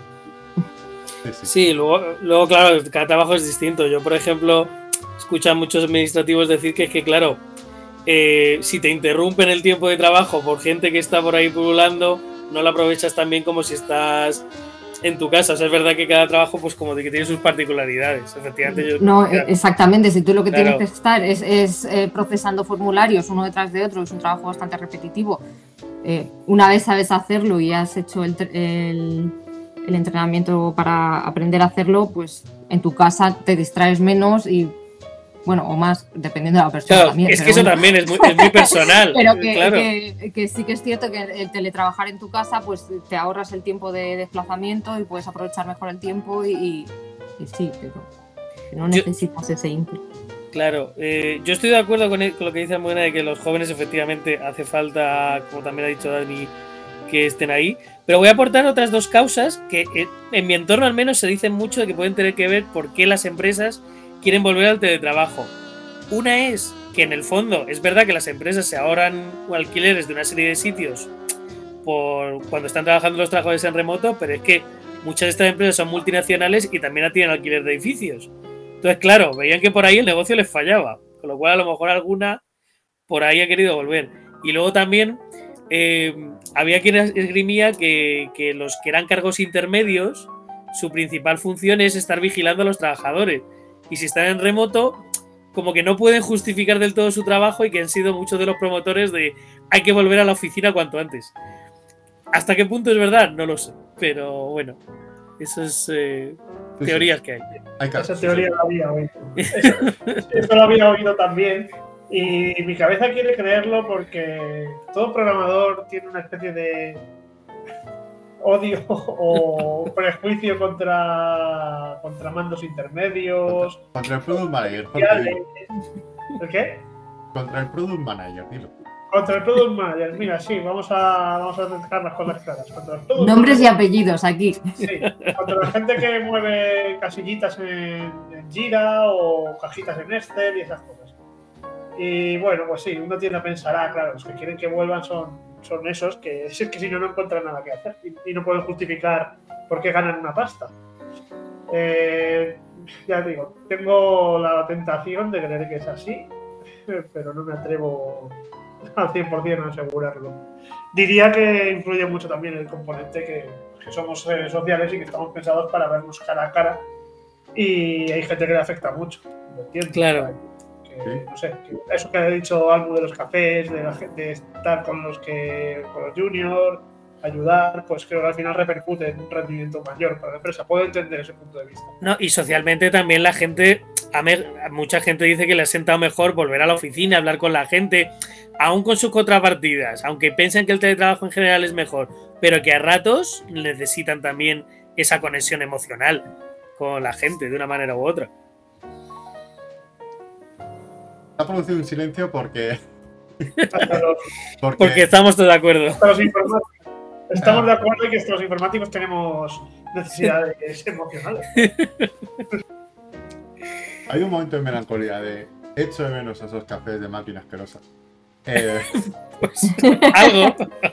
D: Sí, luego, claro, cada trabajo es distinto. Yo, por ejemplo, escucho a muchos administrativos decir que es que, claro, si te interrumpen el tiempo de trabajo por gente que está por ahí pululando, no lo aprovechas tan bien como si estás en tu casa. O sea, es verdad que cada trabajo, pues como de que tiene sus particularidades. Efectivamente,
C: exactamente. Si tú lo que tienes que estar es procesando formularios uno detrás de otro, es un trabajo bastante repetitivo. Una vez sabes hacerlo y has hecho el entrenamiento para aprender a hacerlo, pues en tu casa te distraes menos y, bueno, o más, dependiendo de la persona.
D: Claro,
C: también,
D: es que eso también es muy personal.
C: Pero que sí que es cierto que el teletrabajar en tu casa, pues te ahorras el tiempo de desplazamiento y puedes aprovechar mejor el tiempo y sí, pero no necesitas ese input.
D: Claro, yo estoy de acuerdo con lo que dice Almudena de que los jóvenes efectivamente hace falta, como también ha dicho Dani, que estén ahí, pero voy a aportar otras 2 causas que en mi entorno al menos se dicen mucho de que pueden tener que ver por qué las empresas quieren volver al teletrabajo. Una es que en el fondo es verdad que las empresas se ahorran alquileres de una serie de sitios por cuando están trabajando los trabajadores en remoto, pero es que muchas de estas empresas son multinacionales y también tienen alquiler de edificios. Entonces, claro, veían que por ahí el negocio les fallaba, con lo cual a lo mejor alguna por ahí ha querido volver. Y luego también había quien esgrimía que los que eran cargos intermedios, su principal función es estar vigilando a los trabajadores. Y si están en remoto, como que no pueden justificar del todo su trabajo y que han sido muchos de los promotores de hay que volver a la oficina cuanto antes. ¿Hasta qué punto es verdad? No lo sé. Pero bueno, esas teorías que hay.
B: Esa teoría la había oído. Eso lo había oído también. Y mi cabeza quiere creerlo porque todo programador tiene una especie de odio o prejuicio contra mandos intermedios.
A: Contra el Product Manager.
B: ¿El qué?
A: Contra el Product Manager, dilo.
B: Contra el Product Manager, mira, sí, vamos a dejar las cosas claras. Contra el Product
C: Nombres y
B: Manager,
C: apellidos aquí.
B: sí, contra la gente que mueve casillitas en Jira o cajitas en Excel y esas cosas. Y bueno, pues sí, uno tiende a pensar, claro, los que quieren que vuelvan son esos que si no encuentran nada que hacer y no pueden justificar por qué ganan una pasta. Ya digo, tengo la tentación de creer que es así, pero no me atrevo al 100% a asegurarlo. Diría que influye mucho también el componente que somos seres sociales y que estamos pensados para vernos cara a cara, y hay gente que le afecta mucho, ¿lo entiendes?
D: Claro.
B: No sé, eso que ha dicho Almu de los cafés, de estar con los juniors, ayudar, pues creo que al final repercute en un rendimiento mayor para la empresa. Puedo entender ese punto de vista.
D: No, y socialmente también la gente, mucha gente dice que le ha sentado mejor volver a la oficina, hablar con la gente, aún con sus contrapartidas, aunque piensan que el teletrabajo en general es mejor, pero que a ratos necesitan también esa conexión emocional con la gente de una manera u otra.
A: Ha producido un silencio porque
D: estamos todos de acuerdo.
B: Estamos de acuerdo en que los informáticos tenemos necesidades emocionales.
A: Hay un momento de melancolía de echo de menos esos cafés de máquina asquerosa.
D: Pues algo.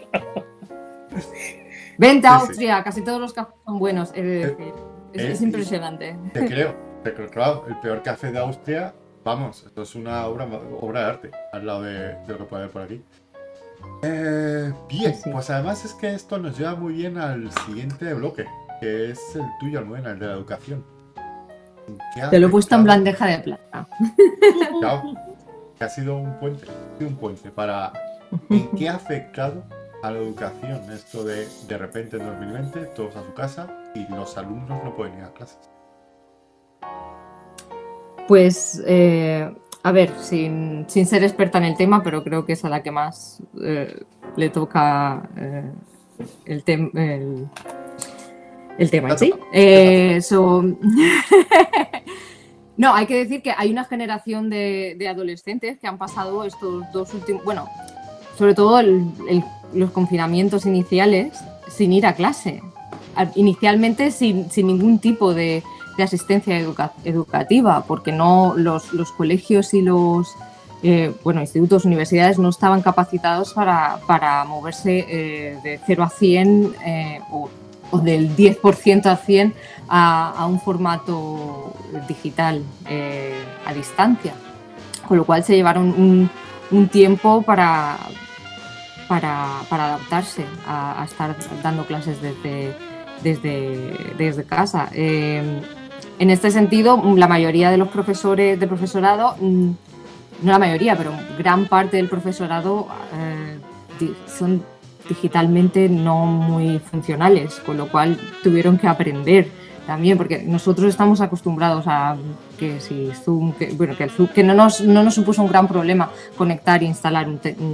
C: Vente a Austria, casi todos los cafés son buenos, he de decir. Es impresionante.
A: Te creo, claro, el peor café de Austria, vamos, esto es una obra de arte al lado de lo que puede haber por aquí. Bien,
C: Sí.
A: pues además es que esto nos lleva muy bien al siguiente bloque, que es el tuyo, Almudena, el de la educación.
C: Te lo he puesto en bandeja de plata.
A: Claro, que ha sido un puente para en qué ha afectado a la educación esto de repente en 2020 todos a su casa y los alumnos no pueden ir a clases.
C: Pues, a ver, sin ser experta en el tema, pero creo que es a la que más le toca el tema en sí. No, hay que decir que hay una generación de adolescentes que han pasado estos dos últimos, bueno, sobre todo los confinamientos iniciales sin ir a clase. Inicialmente sin ningún tipo de asistencia educativa, porque no los colegios y los institutos, universidades no estaban capacitados para moverse de 0 a 100 o del 10% a 100 a un formato digital a distancia, con lo cual se llevaron un tiempo para adaptarse a estar dando clases desde casa. En este sentido, la mayoría de los profesores del profesorado, no la mayoría, pero gran parte del profesorado son digitalmente no muy funcionales, con lo cual tuvieron que aprender también, porque nosotros estamos acostumbrados a que si Zoom, que no nos supuso un gran problema conectar e instalar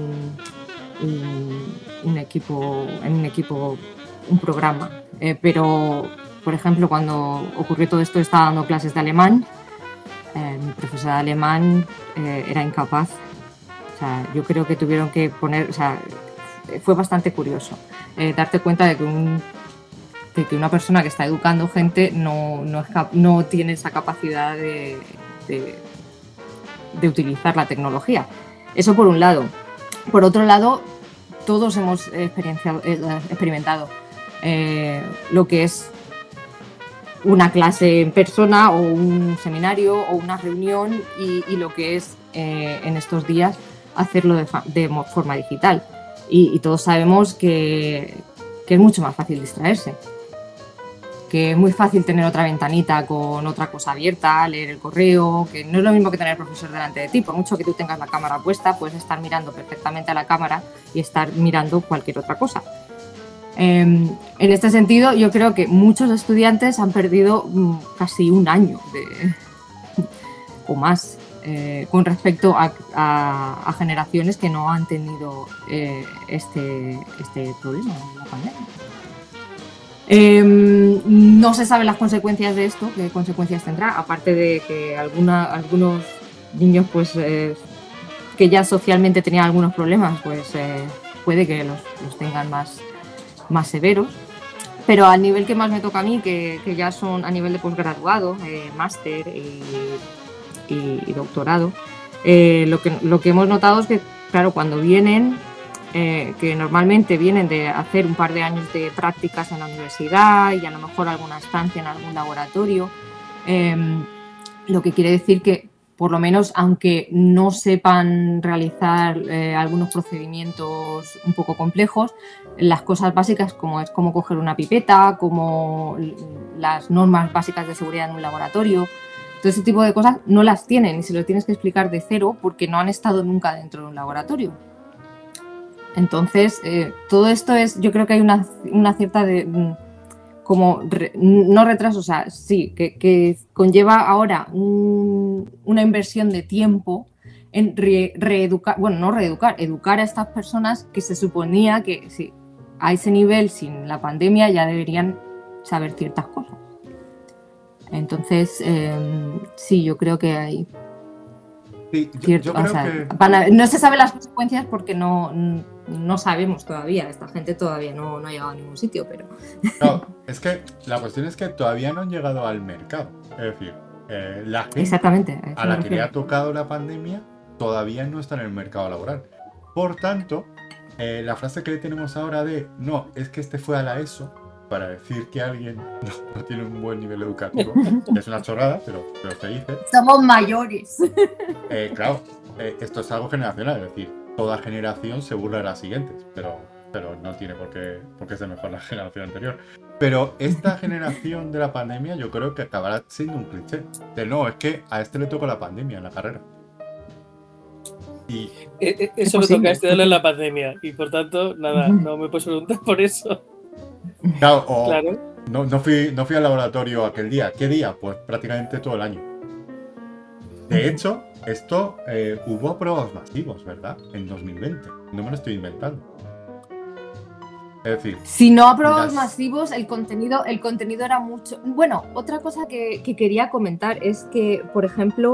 C: un equipo, un programa, pero por ejemplo cuando ocurrió todo esto estaba dando clases de alemán, mi profesora de alemán era incapaz, o sea, yo creo que tuvieron que poner, o sea, fue bastante curioso darte cuenta de que una persona que está educando gente no tiene esa capacidad de utilizar la tecnología. Eso por un lado. Por otro lado, todos hemos experimentado lo que es una clase en persona o un seminario o una reunión y lo que es en estos días hacerlo de forma digital. Y todos sabemos que es mucho más fácil distraerse. que es muy fácil tener otra ventanita con otra cosa abierta, leer el correo, que no es lo mismo que tener al profesor delante de ti. Por mucho que tú tengas la cámara puesta, puedes estar mirando perfectamente a la cámara y estar mirando cualquier otra cosa. En este sentido, yo creo que muchos estudiantes han perdido casi un año o más con respecto a generaciones que no han tenido este problema de la pandemia. No se saben las consecuencias de esto, qué consecuencias tendrá, aparte de que algunos niños pues, que ya socialmente tenían algunos problemas, pues puede que los tengan más severos. Pero al nivel que más me toca a mí, que ya son a nivel de posgraduado, máster y doctorado, lo que hemos notado es que, claro, cuando vienen, que normalmente vienen de hacer un par de años de prácticas en la universidad y a lo mejor alguna estancia en algún laboratorio, lo que quiere decir que, por lo menos, aunque no sepan realizar algunos procedimientos un poco complejos, las cosas básicas como es cómo coger una pipeta, como las normas básicas de seguridad en un laboratorio, todo ese tipo de cosas no las tienen y se lo tienes que explicar de cero porque no han estado nunca dentro de un laboratorio. Entonces, todo esto es, yo creo que hay una cierta no retraso, o sea, sí, que conlleva ahora una inversión de tiempo en educar a estas personas que se suponía que sí, a ese nivel, sin la pandemia, ya deberían saber ciertas cosas. Entonces, sí, yo creo que hay
A: yo creo que...
C: no se saben las consecuencias porque no sabemos todavía, esta gente todavía no ha llegado a ningún sitio, pero...
A: No, es que la cuestión es que todavía no han llegado al mercado. Es decir, la gente
C: exactamente,
A: a la que le ha tocado la pandemia todavía no está en el mercado laboral. Por tanto, la frase que le tenemos ahora de no, es que este fue a la ESO para decir que alguien no tiene un buen nivel educativo, es una chorrada, pero se dice.
C: Somos mayores.
A: Claro, esto es algo generacional, es decir, toda generación se burla de las siguientes, pero no tiene por qué ser mejor la generación anterior. Pero esta generación de la pandemia yo creo que acabará siendo un cliché. De no, es que a este le tocó la pandemia en la carrera. Y
D: eso me toca estudiarlo en la pandemia y por tanto, nada, no me puedes preguntar por eso.
A: Claro,
D: claro.
A: No fui al laboratorio aquel día. ¿Qué día? Pues prácticamente todo el año. De hecho, esto hubo pruebas masivos, ¿verdad? En 2020. No me lo estoy inventando. Es decir,
C: si no aprobados masivos, el contenido era mucho. Bueno, otra cosa que quería comentar es que, por ejemplo,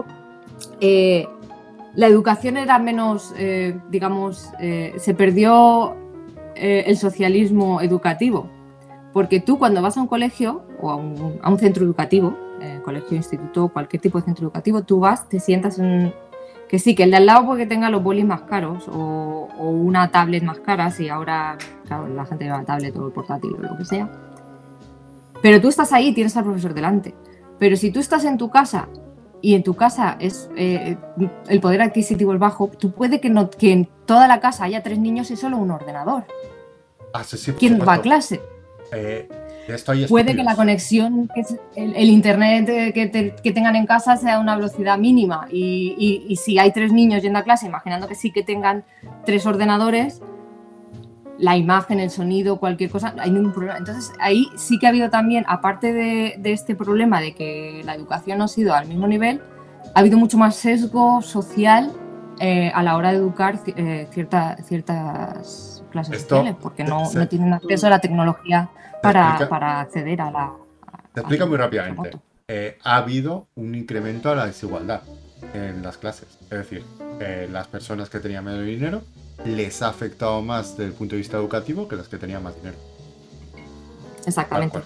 C: la educación era menos, digamos, se perdió el socialismo educativo. Porque tú cuando vas a un colegio o a un centro educativo, colegio, instituto, cualquier tipo de centro educativo, tú vas, te sientas en... Que sí, que el de al lado puede que tenga los bolis más caros o una tablet más cara, si ahora, claro, la gente lleva tablet o el portátil o lo que sea. Pero tú estás ahí y tienes al profesor delante. Pero si tú estás en tu casa y en tu casa es el poder adquisitivo es bajo, tú puede que en toda la casa haya 3 niños y solo un ordenador.
A: Sí,
C: ¿Quién va a clase? Puede que la conexión, el internet que tengan en casa sea una velocidad mínima y si hay 3 niños yendo a clase, imaginando que sí que tengan 3 ordenadores, la imagen, el sonido, cualquier cosa, no hay ningún problema. Entonces ahí sí que ha habido también, aparte de este problema de que la educación no ha sido al mismo nivel, ha habido mucho más sesgo social a la hora de educar ciertas clases sociales, porque no tienen acceso a la tecnología para acceder a la...
A: Te explico muy rápidamente. Ha habido un incremento a la desigualdad en las clases. Es decir, las personas que tenían menos dinero les ha afectado más desde el punto de vista educativo que las que tenían más dinero.
C: Exactamente.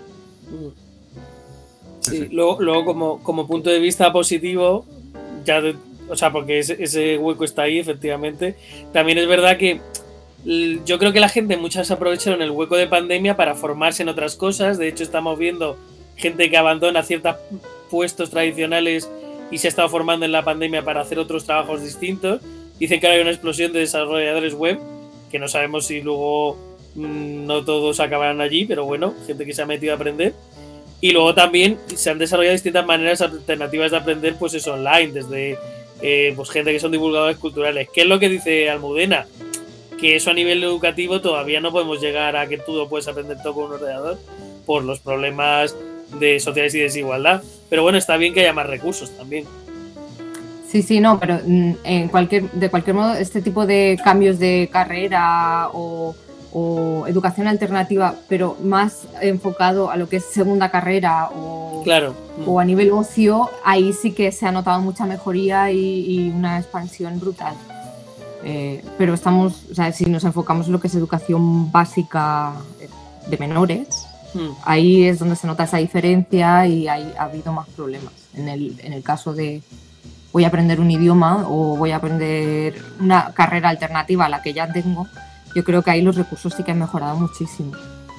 D: Sí. Luego como punto de vista positivo, o sea, porque ese hueco está ahí, efectivamente. También es verdad que yo creo que la gente, muchas aprovecharon el hueco de pandemia para formarse en otras cosas. De hecho, estamos viendo gente que abandona ciertos puestos tradicionales y se ha estado formando en la pandemia para hacer otros trabajos distintos. Dicen que ahora hay una explosión de desarrolladores web, que no sabemos si luego no todos acabarán allí, pero bueno, gente que se ha metido a aprender. Y luego también se han desarrollado distintas maneras alternativas de aprender, pues eso, online, desde pues gente que son divulgadores culturales. ¿Qué es lo que dice Almudena? Que eso a nivel educativo todavía no podemos llegar a que tú lo puedes aprender todo con un ordenador por los problemas de sociales y desigualdad. Pero bueno, está bien que haya más recursos también.
C: Sí, no, pero de cualquier modo, este tipo de cambios de carrera o educación alternativa, pero más enfocado a lo que es segunda carrera
D: claro.
C: O a nivel ocio, ahí sí que se ha notado mucha mejoría y una expansión brutal. Pero si nos enfocamos en lo que es educación básica de menores, ahí es donde se nota esa diferencia y ahí ha habido más problemas. En el caso de voy a aprender un idioma o voy a aprender una carrera alternativa a la que ya tengo, yo creo que ahí los recursos sí que han mejorado muchísimo.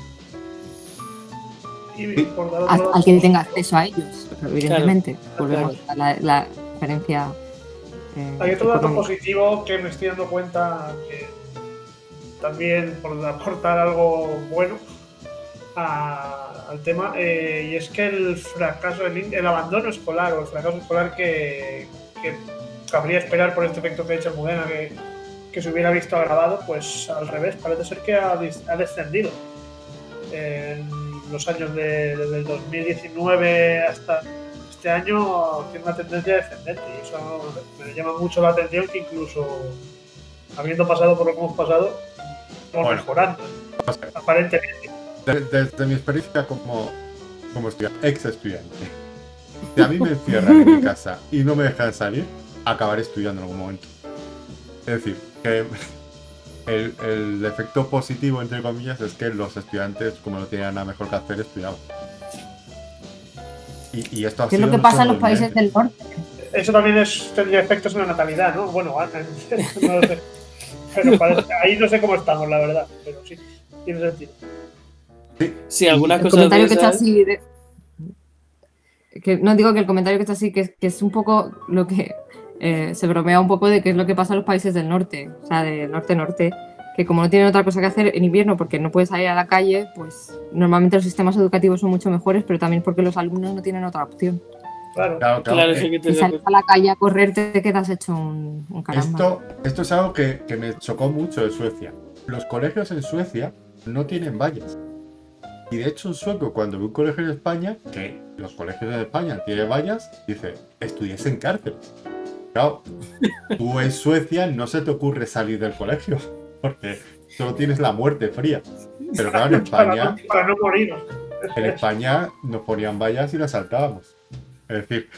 C: Al que tenga acceso a ellos, evidentemente.
D: Claro,
C: volvemos a la diferencia.
B: Hay otro dato positivo que me estoy dando cuenta que también por aportar algo bueno al tema, y es que el fracaso, el abandono escolar o el fracaso escolar que cabría esperar por este efecto que ha hecho Almudena, que se hubiera visto agravado, pues al revés, parece ser que ha descendido. En los años desde el 2019 hasta este año tiene una tendencia descendente y eso me llama mucho la atención, que incluso habiendo pasado por lo que hemos pasado, estamos mejorando, aparentemente.
A: Desde mi experiencia como ex estudiante, si a mí me encierran en mi casa y no me dejan salir, acabaré estudiando en algún momento. Es decir, que el efecto positivo, entre comillas, es que los estudiantes, como no tenían nada mejor que hacer, estudiaban. Y esto ha
C: ¿Qué es
A: sido
C: lo que pasa en los países del norte?
B: Eso también tendría efectos en la natalidad, ¿no? Bueno, no lo sé. Pero ahí no sé cómo estamos, la verdad. Pero sí, tiene sentido.
D: Sí, algunas cosas.
C: El comentario que está así. No digo que el comentario que está así, que es un poco lo que se bromea un poco de qué es lo que pasa en los países del norte, o sea, del norte-norte, que como no tienen otra cosa que hacer en invierno porque no puedes salir a la calle, pues normalmente los sistemas educativos son mucho mejores, pero también porque los alumnos no tienen otra opción.
B: Claro.
C: Si sales a la calle a correr te quedas hecho un caramba.
A: Esto es algo que me chocó mucho de Suecia. Los colegios en Suecia no tienen vallas. Y de hecho un sueco, cuando ve un colegio en España, que los colegios en España tienen vallas, dice, estudies en cárceles. Claro, tú en Suecia no se te ocurre salir del colegio, porque solo tienes la muerte fría. Pero claro, en España,
B: para no morir.
A: En España nos ponían vallas y las saltábamos. Es decir,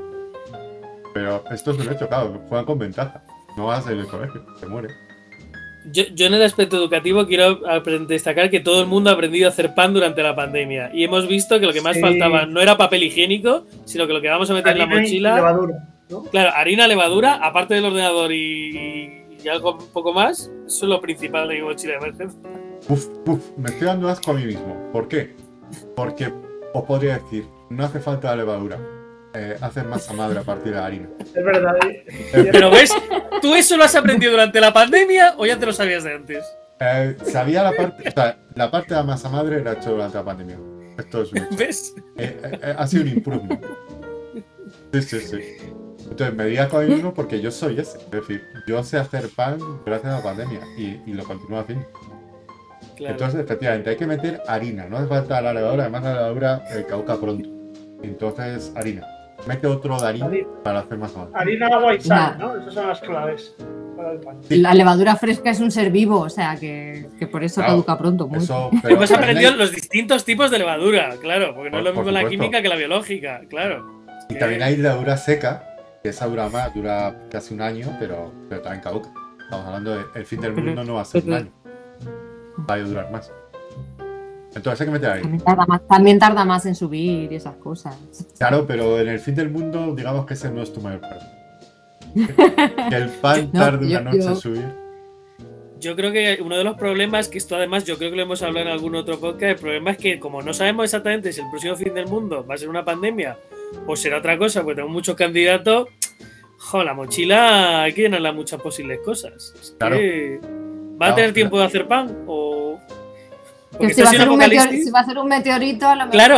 A: pero esto es un hecho, claro, juegan con ventaja. No vas a salir del colegio, te mueres.
D: Yo en el aspecto educativo quiero destacar que todo el mundo ha aprendido a hacer pan durante la pandemia y hemos visto que lo que más faltaba no era papel higiénico, sino que lo que vamos a meter en la mochila,
B: levadura, ¿no?
D: Claro, harina, levadura, aparte del ordenador y algo un poco más, eso es lo principal de mi mochila de emergencia.
A: Me estoy dando asco a mí mismo. ¿Por qué? Porque os podría decir, no hace falta la levadura. Haces masa madre a partir de la harina.
B: Es verdad.
D: Pero ves, ¿tú eso lo has aprendido durante la pandemia o ya te lo sabías de antes?
A: Sabía la parte, o sea, la parte de la masa madre la he hecho durante la pandemia. Esto es un hecho.
D: ¿Ves?
A: Ha sido un improvement. Sí. Entonces me di asco a mí mismo porque yo soy ese. Es decir, yo sé hacer pan gracias a la pandemia y lo continúo haciendo. Claro. Entonces, efectivamente, hay que meter harina. No hace falta la levadura, además la levadura caduca pronto. Entonces, harina. Mete otro de harina para hacer más mal.
B: Harina, agua y sal, ¿no? Esas son las claves para el pan.
C: Sí. La levadura fresca es un ser vivo, o sea que por eso caduca pronto.
D: Hemos aprendido los distintos tipos de levadura, claro, porque no es lo mismo la química que la biológica, claro.
A: Y también hay levadura seca, que esa dura más, dura casi un año, pero también caduca. Estamos hablando del fin del mundo, no va a ser un año. Va a durar más. Entonces hay que meter ahí.
C: También tarda más en subir y esas cosas.
A: Claro, pero en el fin del mundo, digamos que ese no es tu mayor problema. Que el pan tarde una noche en subir.
D: Yo creo que uno de los problemas, que esto además yo creo que lo hemos hablado en algún otro podcast, el problema es que como no sabemos exactamente si el próximo fin del mundo va a ser una pandemia o será otra cosa, porque tenemos muchos candidatos, la mochila hay que llenarla muchas posibles cosas.
A: Claro.
D: ¿Va a tener tiempo de hacer pan? O
C: que si va a ser un meteorito, a lo mejor.
D: Claro,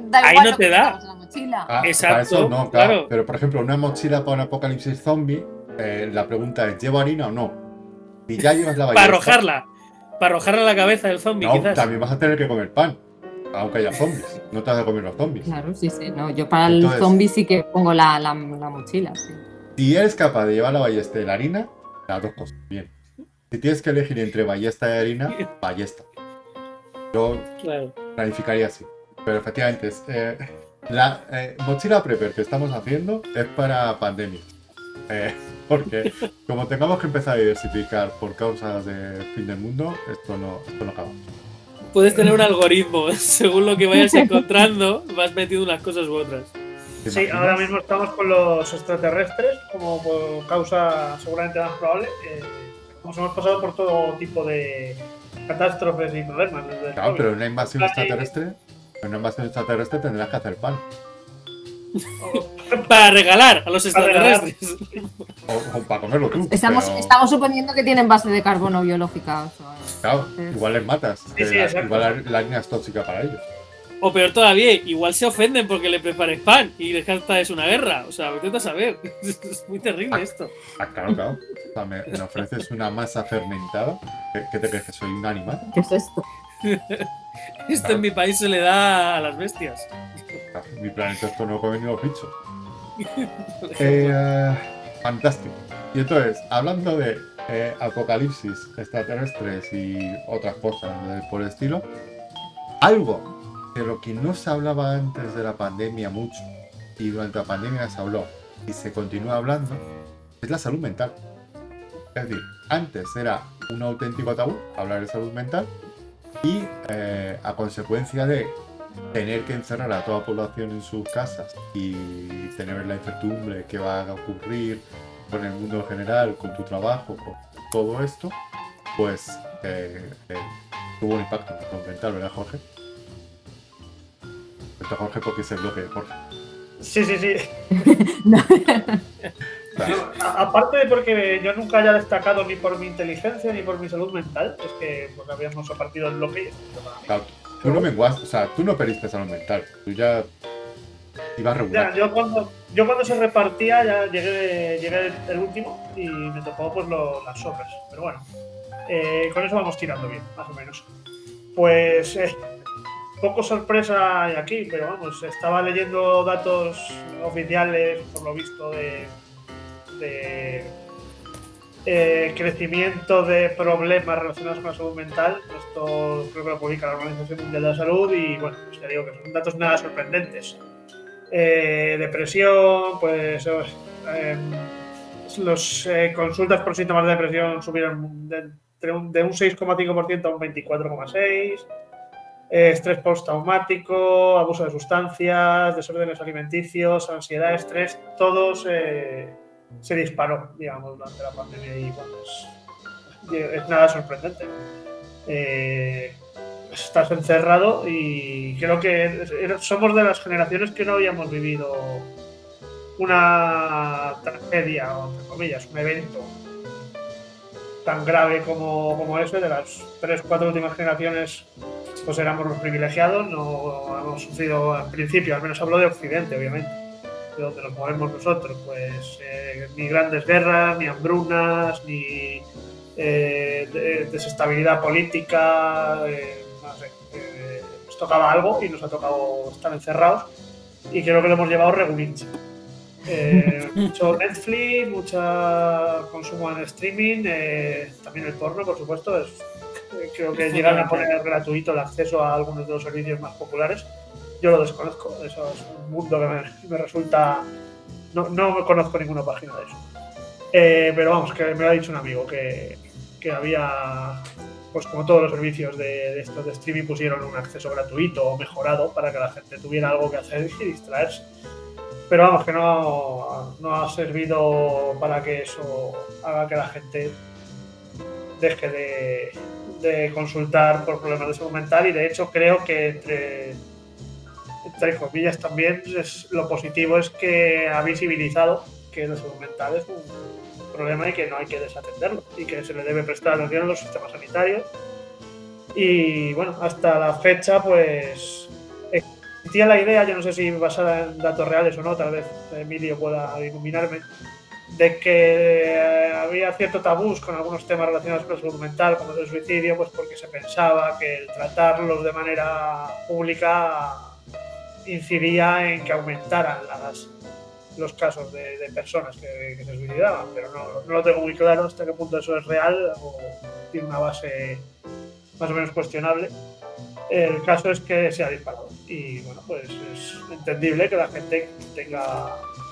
C: da
D: Ahí
C: igual
D: no
C: lo
D: te
C: que
D: da.
C: tengamos en la mochila.
A: Ah,
D: Exacto,
A: para eso no, claro.
D: claro.
A: Pero por ejemplo, una mochila para un apocalipsis zombie, la pregunta es, ¿llevo harina o no? Si ya llevas la
D: Para
A: ballesta,
D: arrojarla a la cabeza del zombie,
A: no,
D: quizás.
A: también vas a tener que comer pan, aunque haya zombies. No te vas a comer los zombies.
C: Claro, sí, sí. No, yo para el
A: Entonces,
C: zombie sí que pongo la mochila, sí.
A: si eres capaz de llevar la ballesta y la harina, las dos cosas, bien. Si tienes que elegir entre ballesta y harina, ballesta. Yo
D: Claro.
A: planificaría así. Pero efectivamente, la mochila prepper que estamos haciendo es para pandemia. Porque como tengamos que empezar a diversificar por causas de fin del mundo, esto no acaba.
D: Puedes tener un algoritmo, según lo que vayas encontrando, vas metiendo unas cosas u otras.
A: ¿Te
B: Sí,
A: imaginas?
B: ahora mismo estamos con los extraterrestres como por causa seguramente más probable. Nos hemos pasado por todo tipo de catástrofes y problemas desde el
A: Claro,
B: COVID.
A: pero en una invasión extraterrestre tendrás que hacer pan.
D: Para regalar a los
B: Para regalar.
D: extraterrestres.
A: O para comerlo tú.
C: Estamos suponiendo que tienen base de carbono biológica. O sea,
A: Claro,
C: entonces-
A: igual les matas.
B: Sí, sí, exacto.
A: Igual la harina es tóxica para ellos.
D: O peor todavía, igual se ofenden porque le prepares pan y les canta es una guerra. O sea, intenta saber. Es muy terrible esto.
A: Claro, claro. O sea, me ofreces una masa fermentada. ¿Qué te crees que soy un animal?
C: ¿Qué es esto?
D: Esto en mi país se le da a las bestias.
A: Mi planeta esto no come ni los bichos. Fantástico. Y entonces, hablando de apocalipsis extraterrestres y otras cosas por el estilo, algo de lo que no se hablaba antes de la pandemia mucho y durante la pandemia se habló y se continúa hablando es la salud mental. Es decir, antes era un auténtico tabú hablar de salud mental y a consecuencia de tener que encerrar a toda la población en sus casas y tener la incertidumbre que va a ocurrir con el mundo en general, con tu trabajo, con todo esto, pues tuvo un impacto en la salud mental, ¿verdad, Jorge? Jorge, porque se bloquea, Jorge.
B: Sí, sí, sí.
C: No.
A: Claro,
B: Aparte de porque yo nunca haya destacado ni por mi inteligencia ni por mi salud mental, es que pues habíamos partido el bloque y esto para mí.
A: claro, tú no menguaste, o sea, tú no perdiste salud mental, tú ya ibas regular.
B: Ya, yo cuando se repartía ya llegué el último y me tocó pues las sobras. Pero bueno, con eso vamos tirando bien, más o menos. Pues poco sorpresa hay aquí, pero vamos, estaba leyendo datos oficiales, por lo visto, de crecimiento de problemas relacionados con la salud mental. Esto creo que lo publica la Organización Mundial de la Salud y bueno, pues ya digo que son datos nada sorprendentes. Depresión, pues los consultas por síntomas de depresión subieron de un 6,5% a un 24,6%. Estrés postraumático, abuso de sustancias, desórdenes alimenticios, ansiedad, estrés, todos se disparó, digamos, durante la pandemia y bueno, es nada sorprendente. Estás encerrado y creo que somos de las generaciones que no habíamos vivido una tragedia, o entre comillas, un evento tan grave como ese. De las 3-4 últimas generaciones pues éramos los privilegiados, no hemos sufrido al principio, al menos hablo de Occidente, obviamente, de donde nos movemos nosotros, pues ni grandes guerras, ni hambrunas, ni desestabilidad política, no sé, nos tocaba algo y nos ha tocado estar encerrados y creo que lo hemos llevado regulinchi. Mucho Netflix, mucho consumo en streaming, también el porno, por supuesto. Creo que llegan a poner gratuito el acceso a algunos de los servicios más populares. Yo lo desconozco, eso es un mundo que me resulta. No conozco ninguna página de eso. Pero vamos, que me lo ha dicho un amigo que había, pues como todos los servicios de estos de streaming, pusieron un acceso gratuito o mejorado para que la gente tuviera algo que hacer y distraerse. Pero vamos, que no ha servido para que eso haga que la gente deje de consultar por problemas de salud mental y de hecho creo que entre comillas también lo positivo es que ha visibilizado que la salud mental es un problema y que no hay que desatenderlo y que se le debe prestar atención en los sistemas sanitarios y bueno, hasta la fecha pues existía la idea, yo no sé si basada en datos reales o no, tal vez Emilio pueda iluminarme, de que había cierto tabús con algunos temas relacionados con la salud mental, como el suicidio, pues porque se pensaba que el tratarlos de manera pública incidía en que aumentaran los casos de personas que se suicidaban, pero no lo tengo muy claro hasta qué punto eso es real o tiene una base más o menos cuestionable. El caso es que se ha disparado y bueno, pues es entendible que la gente tenga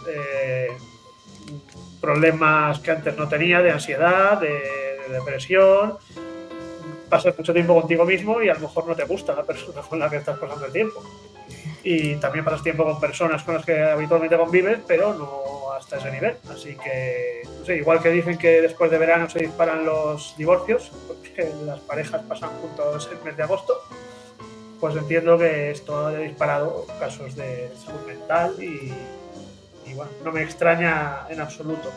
B: problemas que antes no tenía, de ansiedad, de depresión. Pasas mucho tiempo contigo mismo y a lo mejor no te gusta la persona con la que estás pasando el tiempo. Y también pasas tiempo con personas con las que habitualmente convives, pero no hasta ese nivel. Así que, no sé, igual que dicen que después de verano se disparan los divorcios, porque las parejas pasan juntos el mes de agosto, pues entiendo que esto haya disparado casos de salud mental y bueno, no me extraña en absoluto.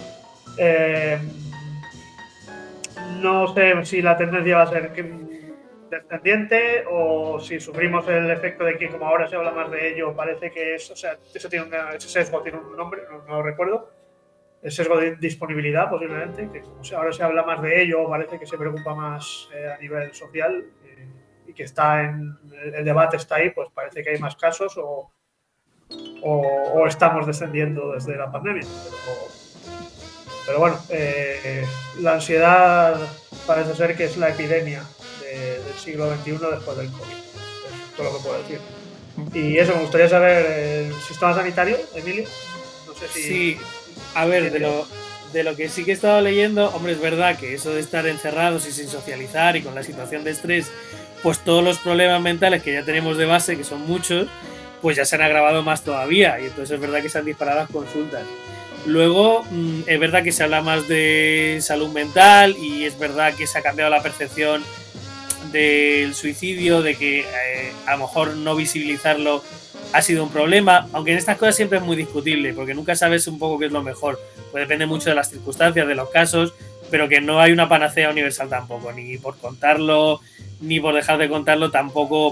B: No sé si la tendencia va a ser descendiente o si sufrimos el efecto de que como ahora se habla más de ello parece que es, o sea, ese sesgo tiene un nombre, no lo recuerdo, el sesgo de disponibilidad posiblemente, que como ahora se habla más de ello parece que se preocupa más a nivel social y que está el debate está ahí, pues parece que hay más casos o estamos descendiendo desde la pandemia, pero bueno, la ansiedad parece ser que es la epidemia del siglo XXI después del COVID. Es todo lo que puedo decir. Y eso, me gustaría saber el sistema sanitario, Emilio. No sé si...
D: Sí, a ver, de lo que sí que he estado leyendo, hombre, es verdad que eso de estar encerrados y sin socializar y con la situación de estrés, pues todos los problemas mentales que ya tenemos de base, que son muchos, pues ya se han agravado más todavía. Y entonces es verdad que se han disparado las consultas. Luego, es verdad que se habla más de salud mental y es verdad que se ha cambiado la percepción del suicidio, de que a lo mejor no visibilizarlo ha sido un problema, aunque en estas cosas siempre es muy discutible, porque nunca sabes un poco qué es lo mejor, pues depende mucho de las circunstancias, de los casos, pero que no hay una panacea universal tampoco, ni por contarlo, ni por dejar de contarlo tampoco,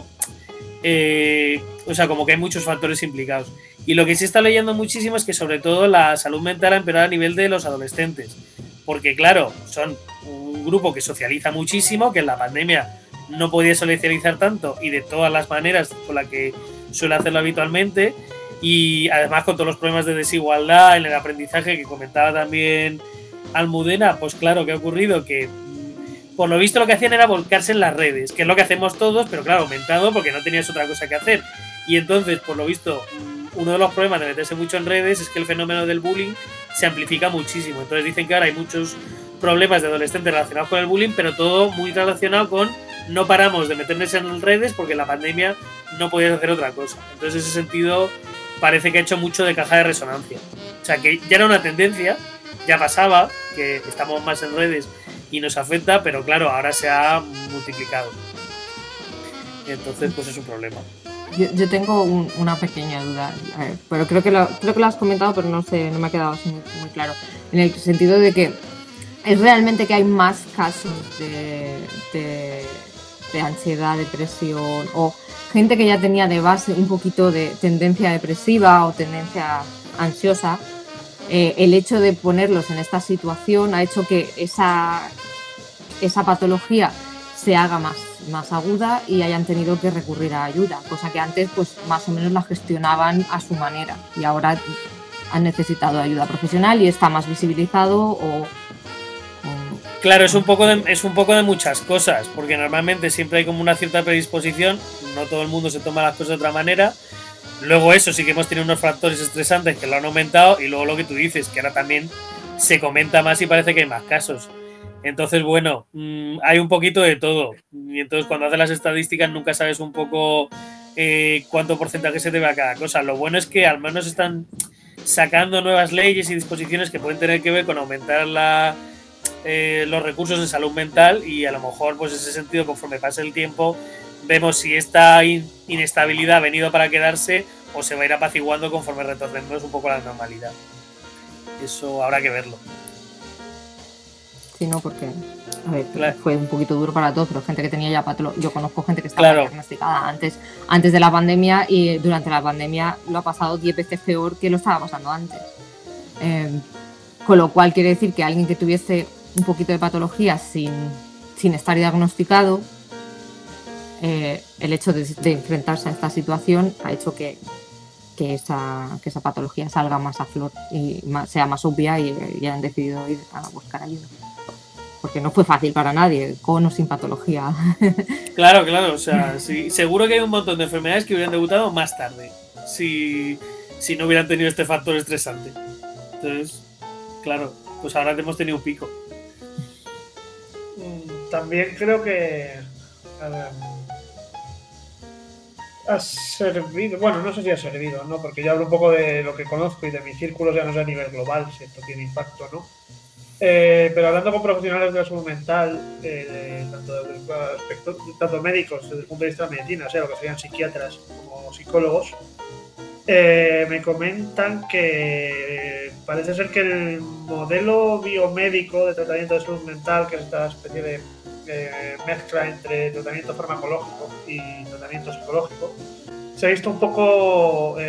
D: o sea, como que hay muchos factores implicados. Y lo que sí está leyendo muchísimo es que sobre todo la salud mental ha empeorado a nivel de los adolescentes, porque claro, son un grupo que socializa muchísimo, que en la pandemia no podía socializar tanto y de todas las maneras con las que suele hacerlo habitualmente, y además con todos los problemas de desigualdad en el aprendizaje que comentaba también Almudena, pues claro, ¿qué ha ocurrido? Que por lo visto lo que hacían era volcarse en las redes, que es lo que hacemos todos, pero claro, aumentado porque no tenías otra cosa que hacer. Y entonces, por lo visto, uno de los problemas de meterse mucho en redes es que el fenómeno del bullying se amplifica muchísimo. Entonces dicen que ahora hay muchos problemas de adolescentes relacionados con el bullying, pero todo muy relacionado con no paramos de meternos en redes porque en la pandemia no podías hacer otra cosa. Entonces, en ese sentido, parece que ha hecho mucho de caja de resonancia. O sea, que ya era una tendencia, ya pasaba, que estamos más en redes y nos afecta, pero claro, ahora se ha multiplicado. Entonces, pues es un problema.
C: Yo tengo una pequeña duda, pero creo que lo has comentado, pero no sé, no me ha quedado así muy claro. En el sentido de que es realmente que hay más casos de ansiedad, depresión o gente que ya tenía de base un poquito de tendencia depresiva o tendencia ansiosa. El hecho de ponerlos en esta situación ha hecho que esa patología se haga más aguda y hayan tenido que recurrir a ayuda, cosa que antes pues más o menos la gestionaban a su manera y ahora han necesitado ayuda profesional y está más visibilizado
D: Claro, es un poco de muchas cosas, porque normalmente siempre hay como una cierta predisposición, no todo el mundo se toma las cosas de otra manera. Luego eso sí que hemos tenido unos factores estresantes que lo han aumentado y luego lo que tú dices, que ahora también se comenta más y parece que hay más casos. Entonces, bueno, hay un poquito de todo. Y entonces cuando haces las estadísticas nunca sabes un poco cuánto porcentaje se debe a cada cosa. Lo bueno es que al menos están sacando nuevas leyes y disposiciones que pueden tener que ver con aumentar los recursos de salud mental y a lo mejor, pues en ese sentido, conforme pase el tiempo, vemos si esta inestabilidad ha venido para quedarse o se va a ir apaciguando conforme retornemos un poco a la normalidad. Eso habrá que verlo.
C: Sí, no, porque, a ver,
D: Claro.
C: fue un poquito duro para todos, pero gente que tenía ya patología. Yo conozco gente que estaba
D: Claro.
C: diagnosticada antes de la pandemia y durante la pandemia lo ha pasado 10 veces peor que lo estaba pasando antes. Con lo cual quiere decir que alguien que tuviese un poquito de patología sin estar diagnosticado, el hecho de enfrentarse a esta situación ha hecho que esa patología salga más a flor y sea más obvia y han decidido ir a buscar ayuda. Porque no fue fácil para nadie, con o sin patología.
D: Claro, o sea, sí, seguro que hay un montón de enfermedades que hubieran debutado más tarde si no hubieran tenido este factor estresante. Entonces, claro, pues ahora hemos tenido un pico.
B: También creo que ha servido, bueno, no sé si ha servido, ¿no? Porque yo hablo un poco de lo que conozco y de mis círculos, ya no sé a nivel global si esto tiene impacto o no. Pero hablando con profesionales de la salud mental, tanto médicos desde el punto de vista de la medicina, o sea, lo que serían psiquiatras como psicólogos, me comentan que parece ser que el modelo biomédico de tratamiento de salud mental, que es esta especie de mezcla entre tratamiento farmacológico y tratamiento psicológico, se ha visto un poco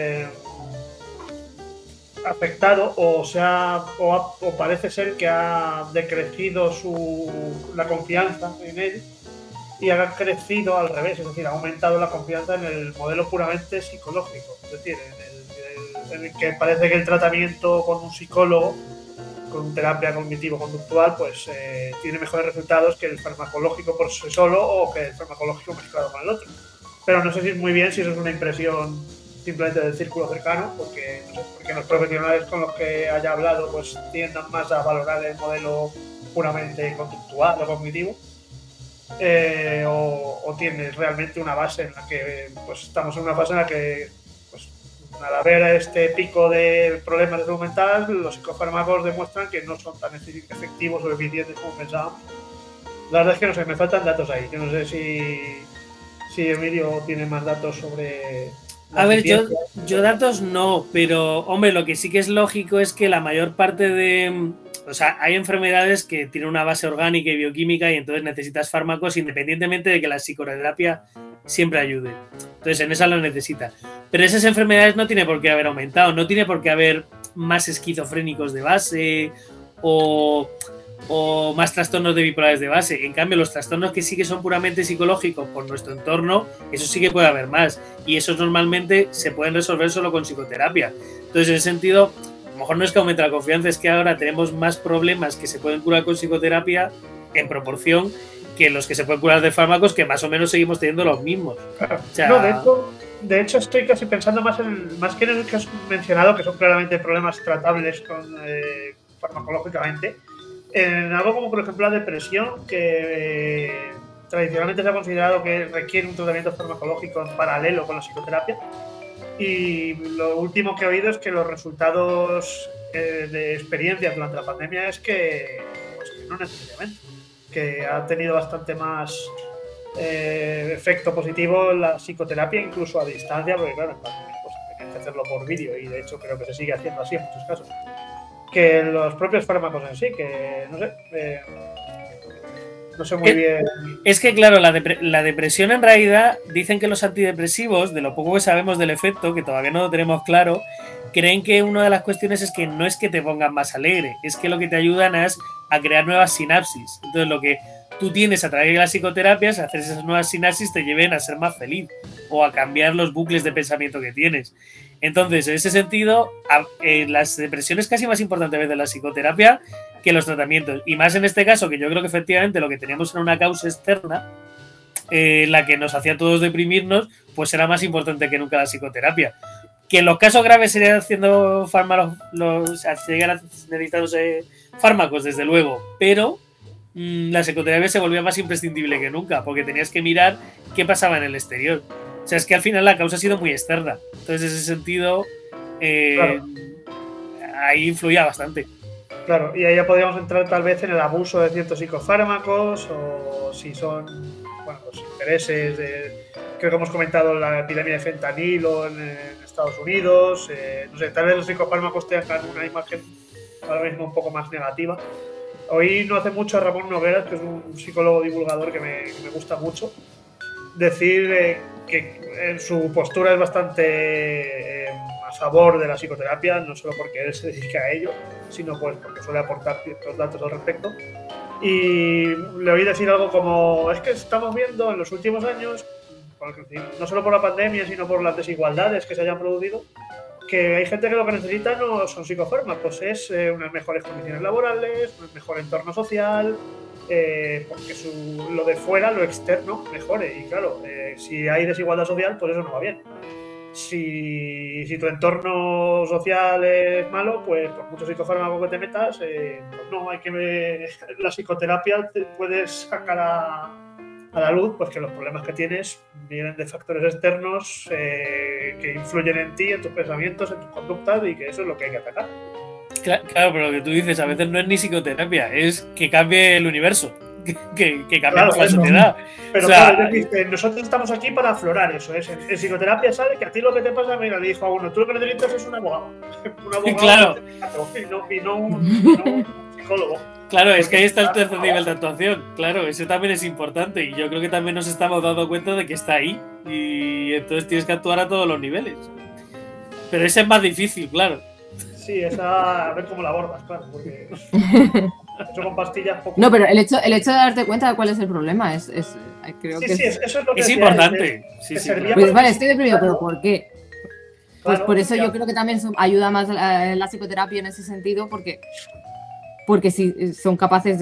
B: afectado o parece ser que ha decrecido la confianza en él y ha crecido al revés, es decir, ha aumentado la confianza en el modelo puramente psicológico, es decir, en el que parece que el tratamiento con un psicólogo, con terapia cognitivo-conductual, pues tiene mejores resultados que el farmacológico por sí solo o que el farmacológico mezclado con el otro. Pero no sé si muy bien si eso es una impresión simplemente del círculo cercano, porque, no sé, porque los profesionales con los que haya hablado pues tiendan más a valorar el modelo puramente conductual o cognitivo, o tienes realmente una base en la que pues estamos en una fase en la que pues, al haber este pico de problemas de salud mental, los psicofármacos demuestran que no son tan efectivos o eficientes como pensábamos. La verdad es que no sé, me faltan datos ahí. Yo no sé si Emilio tiene más datos sobre...
D: A ver, yo datos no, pero hombre, lo que sí que es lógico es que la mayor parte de... O sea, hay enfermedades que tienen una base orgánica y bioquímica y entonces necesitas fármacos independientemente de que la psicoterapia siempre ayude. Entonces en esa lo necesita. Pero esas enfermedades no tiene por qué haber aumentado, no tiene por qué haber más esquizofrénicos de base o más trastornos de bipolares de base. En cambio, los trastornos que sí que son puramente psicológicos por nuestro entorno, eso sí que puede haber más. Y esos normalmente se pueden resolver solo con psicoterapia. Entonces, en ese sentido, a lo mejor no es que aumente la confianza, es que ahora tenemos más problemas que se pueden curar con psicoterapia en proporción que los que se pueden curar de fármacos, que más o menos seguimos teniendo los mismos.
B: Claro.
D: O sea,
B: no, de hecho estoy casi pensando más que en el que has mencionado, que son claramente problemas tratables farmacológicamente, en algo como por ejemplo la depresión, que tradicionalmente se ha considerado que requiere un tratamiento farmacológico en paralelo con la psicoterapia, y lo último que he oído es que los resultados de experiencias durante la pandemia es que no necesariamente, que ha tenido bastante más efecto positivo la psicoterapia incluso a distancia, porque claro, en pandemia pues tenías que hacerlo por vídeo y de hecho creo que se sigue haciendo así en muchos casos, que los propios fármacos en sí, que no sé, no sé muy bien.
D: Es que, claro, la depresión en realidad dicen que los antidepresivos, de lo poco que sabemos del efecto, que todavía no lo tenemos claro, creen que una de las cuestiones es que no es que te pongan más alegre, es que lo que te ayudan es a crear nuevas sinapsis. Entonces, lo que tú tienes a través de las psicoterapias, hacer esas nuevas sinapsis te lleven a ser más feliz o a cambiar los bucles de pensamiento que tienes. Entonces, en ese sentido, las depresiones es casi más importante a veces la psicoterapia que los tratamientos. Y más en este caso, que yo creo que efectivamente lo que teníamos era una causa externa, la que nos hacía a todos deprimirnos, pues era más importante que nunca la psicoterapia. Que en los casos graves serían haciendo fármacos, seguían necesitándose fármacos, desde luego, pero la psicoterapia se volvía más imprescindible que nunca, porque tenías que mirar qué pasaba en el exterior. O sea, es que al final la causa ha sido muy externa. Entonces, en ese sentido,
B: Claro.
D: ahí influía bastante.
B: Claro, y ahí ya podríamos entrar tal vez en el abuso de ciertos psicofármacos o si son, bueno, los intereses creo que hemos comentado la epidemia de fentanilo en Estados Unidos, no sé, tal vez los psicofármacos tengan una imagen ahora mismo un poco más negativa, Oí no hace mucho a Ramón Nogueras, que es un psicólogo divulgador que me gusta mucho, decir que en su postura es bastante a favor de la psicoterapia, no solo porque él se dedica a ello, sino pues porque suele aportar ciertos datos al respecto. Y le oí decir algo como, es que estamos viendo en los últimos años, no solo por la pandemia, sino por las desigualdades que se hayan producido, que hay gente que lo que necesita no son psicofármacos, es unas mejores condiciones laborales, un mejor entorno social, porque lo de fuera, lo externo, mejore. Y claro, si hay desigualdad social, pues eso no va bien. Si tu entorno social es malo, pues por mucho psicofármaco que te metas, pues no, hay que ver, la psicoterapia te puedes sacar a la luz, pues que los problemas que tienes vienen de factores externos que influyen en ti, en tus pensamientos, en tus conductas, y que eso es lo que hay que atacar.
D: Claro, pero lo que tú dices a veces no es ni psicoterapia, es que cambie el universo, que cambie la sociedad.
B: Pero
D: o sea,
B: claro, nosotros estamos aquí para aflorar eso. En psicoterapia sabe que a ti lo que te pasa, mira, le dijo a uno, tú lo que necesitas es un abogado. Un abogado
D: claro.
B: Y no un psicólogo.
D: Claro, es que ahí está el tercer nivel de actuación. Claro, eso también es importante y yo creo que también nos estamos dando cuenta de que está ahí y entonces tienes que actuar a todos los niveles. Pero ese es más difícil, claro.
B: Sí, esa a ver cómo la abordas, claro, porque eso con pastillas poco.
C: No, pero el hecho de darte cuenta de cuál es el problema creo que
B: sí, eso es lo que
D: es importante.
C: Pues vale, estoy deprimido, pero ¿por qué? Pues
B: claro,
C: por eso yo creo que también ayuda más la psicoterapia en ese sentido, porque si son capaces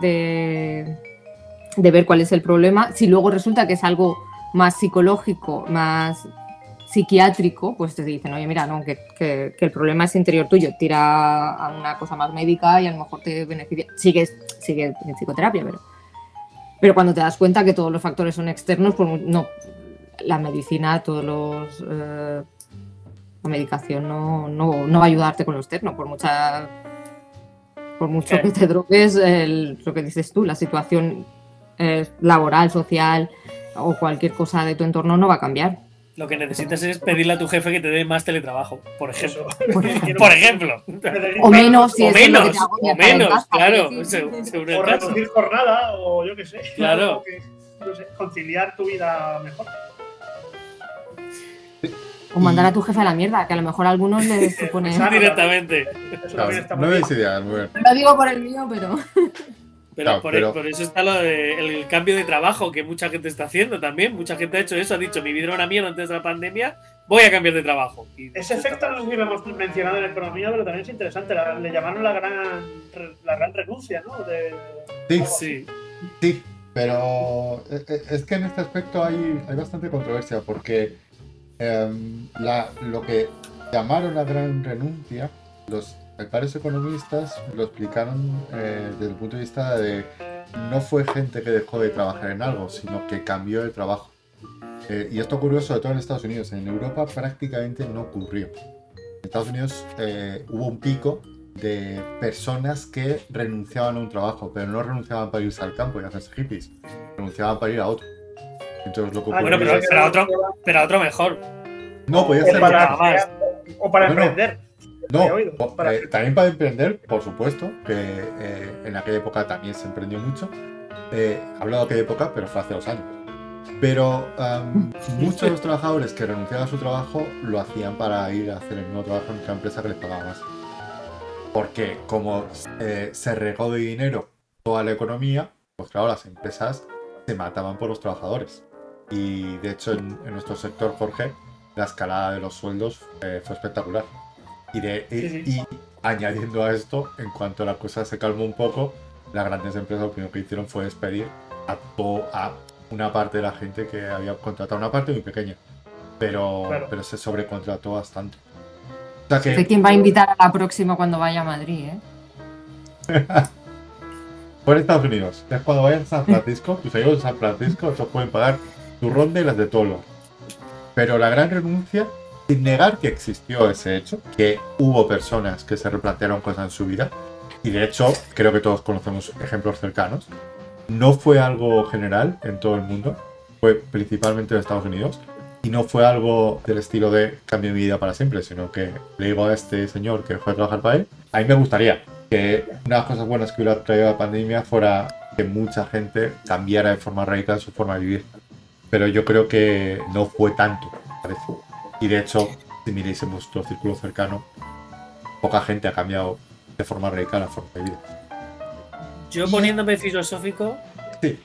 C: de ver cuál es el problema, si luego resulta que es algo más psicológico, más psiquiátrico, pues te dicen, oye, mira, no, que el problema es interior tuyo, tira a una cosa más médica y a lo mejor te beneficia. Sigue en psicoterapia, pero cuando te das cuenta que todos los factores son externos, pues no, la medicina, la medicación no va a ayudarte con lo externo, por mucho que te drogues, lo que dices tú, la situación laboral, social o cualquier cosa de tu entorno no va a cambiar.
D: Lo que necesitas es pedirle a tu jefe que te dé más teletrabajo, por ejemplo.
C: Por
D: ejemplo.
C: O menos, si
D: o
C: es
D: menos,
C: lo que te agobia,
D: o menos,
C: casa,
D: claro.
B: O reducir jornada, o yo qué sé.
D: Claro.
B: No sé, conciliar tu vida mejor.
C: O mandar a tu jefe a la mierda, que a lo mejor a algunos les supone...
D: Directamente.
A: No es ideal, muy bien.
C: Lo digo por el mío, pero...
D: Por eso está el cambio de trabajo que mucha gente está haciendo también. Mucha gente ha hecho eso, ha dicho, mi vida era una mierda antes de la pandemia, voy a cambiar de trabajo.
B: Ese efecto no sé si lo hemos mencionado en economía, pero también es interesante. Le llamaron la gran renuncia, ¿no?
A: Sí, pero es que en este aspecto hay bastante controversia, porque lo que llamaron la gran renuncia, los varios economistas lo explicaron desde el punto de vista de no fue gente que dejó de trabajar en algo, sino que cambió de trabajo. Y esto ocurrió sobre todo en Estados Unidos. En Europa prácticamente no ocurrió. En Estados Unidos hubo un pico de personas que renunciaban a un trabajo, pero no renunciaban para irse al campo y hacerse hippies, renunciaban para ir a otro. Entonces lo que
D: bueno, pero a otro mejor.
A: No, podía ser
B: más. O para emprender.
A: No, también para emprender, por supuesto, que en aquella época también se emprendió mucho. Hablo de aquella época, pero fue hace 2 años. Pero muchos de los trabajadores que renunciaban a su trabajo lo hacían para ir a hacer el mismo trabajo en otra empresa que les pagaba más. Porque como se regó de dinero toda la economía, pues claro, las empresas se mataban por los trabajadores. Y de hecho en nuestro sector, Jorge, la escalada de los sueldos fue espectacular. Y añadiendo a esto, en cuanto la cosa se calmó un poco, las grandes empresas lo primero que hicieron fue despedir a una parte de la gente que había contratado, una parte muy pequeña, pero se sobrecontrató bastante. O sea que...
C: Sé quién va a invitar a la próxima cuando vaya a Madrid,
A: Por Estados Unidos. Es cuando vayan a San Francisco, tus amigos de San Francisco, esos pueden pagar tu ronda y las de todo. Pero la gran renuncia, sin negar que existió ese hecho, que hubo personas que se replantearon cosas en su vida, y de hecho creo que todos conocemos ejemplos cercanos, no fue algo general en todo el mundo, fue principalmente en Estados Unidos, y no fue algo del estilo de cambio mi vida para siempre, sino que le digo a este señor que dejó de trabajar para él, a mí me gustaría que una de las cosas buenas que hubiera traído la pandemia fuera que mucha gente cambiara de forma radical su forma de vivir. Pero yo creo que no fue tanto, parece. Y de hecho, si miréis en vuestro círculo cercano, poca gente ha cambiado de forma radical la forma de vida.
D: Yo poniéndome filosófico,
A: Sí,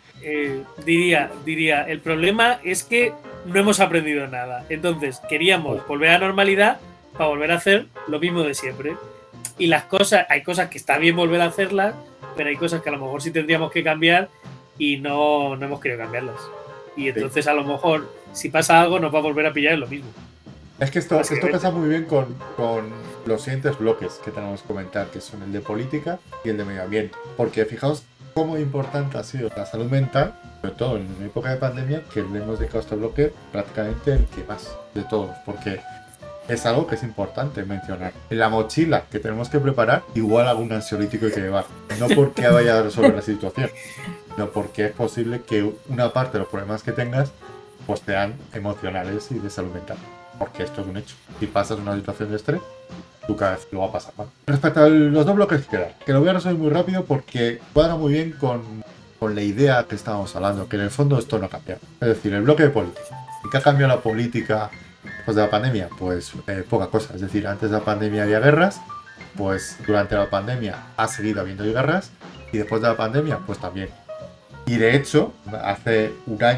D: diría, el problema es que no hemos aprendido nada. Entonces, queríamos volver a la normalidad para volver a hacer lo mismo de siempre. Y hay cosas que está bien volver a hacerlas, pero hay cosas que a lo mejor sí tendríamos que cambiar y no hemos querido cambiarlas. Y entonces a lo mejor, si pasa algo, nos va a volver a pillar en lo mismo.
A: es que esto pasa muy bien con los siguientes bloques que tenemos que comentar, que son el de política y el de medio ambiente. Porque fijaos cómo importante ha sido la salud mental, sobre todo en una época de pandemia, que le hemos dedicado a este bloque prácticamente el que más de todos, porque es algo que es importante mencionar. En la mochila que tenemos que preparar, igual algún ansiolítico hay que llevar. No porque vaya a resolver la situación, sino porque es posible que una parte de los problemas que tengas pues sean emocionales y de salud mental. Porque esto es un hecho. Si pasas una situación de estrés, tú cada vez lo va a pasar mal. Respecto a los dos bloques que quedan, que lo voy a resolver muy rápido porque cuadra muy bien con la idea que estábamos hablando, que en el fondo esto no ha cambiado. Es decir, el bloque de política. ¿Y qué ha cambiado la política después de la pandemia? Pues poca cosa. Es decir, antes de la pandemia había guerras, pues durante la pandemia ha seguido habiendo guerras y después de la pandemia, pues también. Y de hecho, hace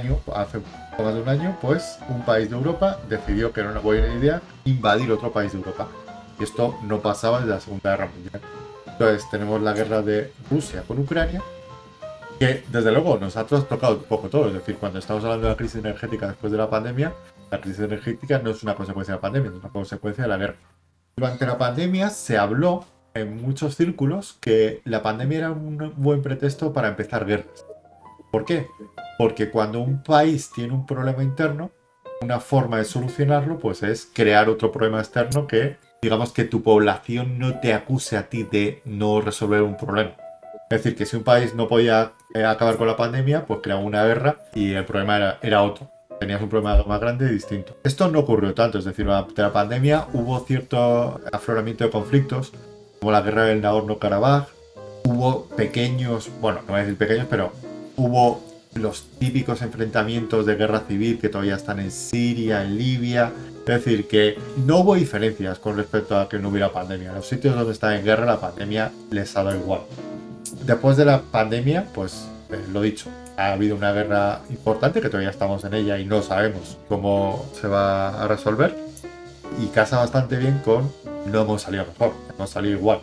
A: más de un año, pues un país de Europa decidió que era una buena idea invadir otro país de Europa. Y esto no pasaba desde la Segunda Guerra Mundial. Entonces tenemos la guerra de Rusia con Ucrania, que desde luego nos ha trastocado un poco todo. Es decir, cuando estamos hablando de la crisis energética después de la pandemia, la crisis energética no es una consecuencia de la pandemia, es una consecuencia de la guerra. Durante la pandemia se habló en muchos círculos que la pandemia era un buen pretexto para empezar guerras. ¿Por qué? Porque cuando un país tiene un problema interno, una forma de solucionarlo pues es crear otro problema externo que, digamos, que tu población no te acuse a ti de no resolver un problema. Es decir, que si un país no podía acabar con la pandemia, pues creaba una guerra y el problema era otro. Tenías un problema más grande y distinto. Esto no ocurrió tanto, es decir, durante la pandemia hubo cierto afloramiento de conflictos, como la guerra del Nagorno-Karabaj, hubo pequeños, bueno, no voy a decir pequeños, pero hubo los típicos enfrentamientos de guerra civil que todavía están en Siria, en Libia. Es decir, que no hubo diferencias con respecto a que no hubiera pandemia. En los sitios donde está en guerra, la pandemia les ha dado igual. Después de la pandemia, pues lo dicho, ha habido una guerra importante que todavía estamos en ella y no sabemos cómo se va a resolver. Y casa bastante bien con no hemos salido mejor, hemos salido igual.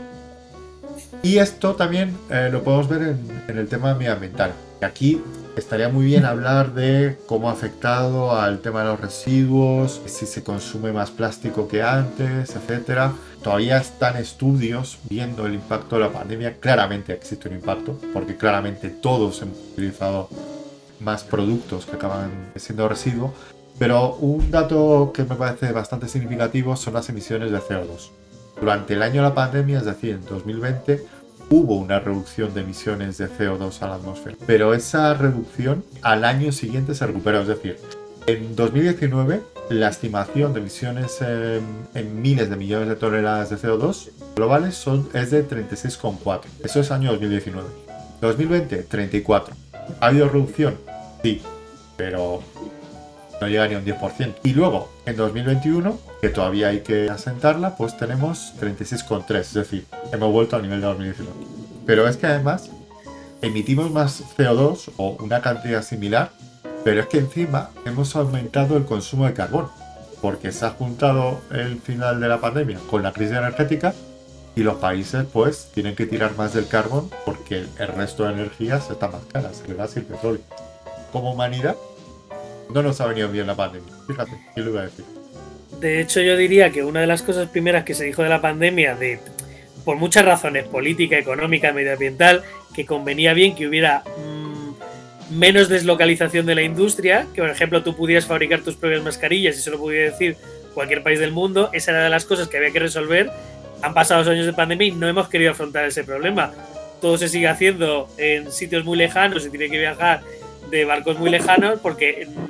A: Y esto también lo podemos ver en el tema medioambiental. Aquí estaría muy bien hablar de cómo ha afectado al tema de los residuos, si se consume más plástico que antes, etc. Todavía están estudios viendo el impacto de la pandemia. Claramente existe un impacto, porque claramente todos hemos utilizado más productos que acaban siendo residuos. Pero un dato que me parece bastante significativo son las emisiones de CO2. Durante el año de la pandemia, es decir, en 2020, hubo una reducción de emisiones de CO2 a la atmósfera. Pero esa reducción al año siguiente se recuperó. Es decir, en 2019, la estimación de emisiones en miles de millones de toneladas de CO2 globales es de 36,4. Eso es año 2019. 2020, 34. ¿Ha habido reducción? Sí, pero no llega ni a un 10%. Y luego, en 2021, que todavía hay que asentarla, pues tenemos 36,3. Es decir, hemos vuelto al nivel de 2019. Pero es que además emitimos más CO2 o una cantidad similar, pero es que encima hemos aumentado el consumo de carbón, porque se ha juntado el final de la pandemia con la crisis energética y los países pues tienen que tirar más del carbón porque el resto de energías están más caras, el gas y el petróleo. Como humanidad no nos ha venido bien la pandemia. Fíjate, ¿qué lo iba a decir?
D: De hecho, yo diría que una de las cosas primeras que se dijo de la pandemia, por muchas razones, política, económica, medioambiental, que convenía bien que hubiera menos deslocalización de la industria, que por ejemplo tú pudieras fabricar tus propias mascarillas y se lo pudiera decir cualquier país del mundo. Esa era de las cosas que había que resolver. Han pasado 2 años de pandemia y no hemos querido afrontar ese problema. Todo se sigue haciendo en sitios muy lejanos y tiene que viajar de barcos muy lejanos porque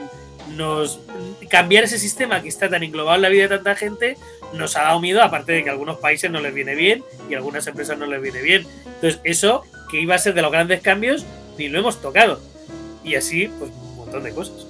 D: cambiar ese sistema que está tan englobado en la vida de tanta gente nos ha dado miedo, aparte de que a algunos países no les viene bien y a algunas empresas no les viene bien. Entonces, eso, que iba a ser de los grandes cambios, ni lo hemos tocado. Y así, pues, un montón de cosas.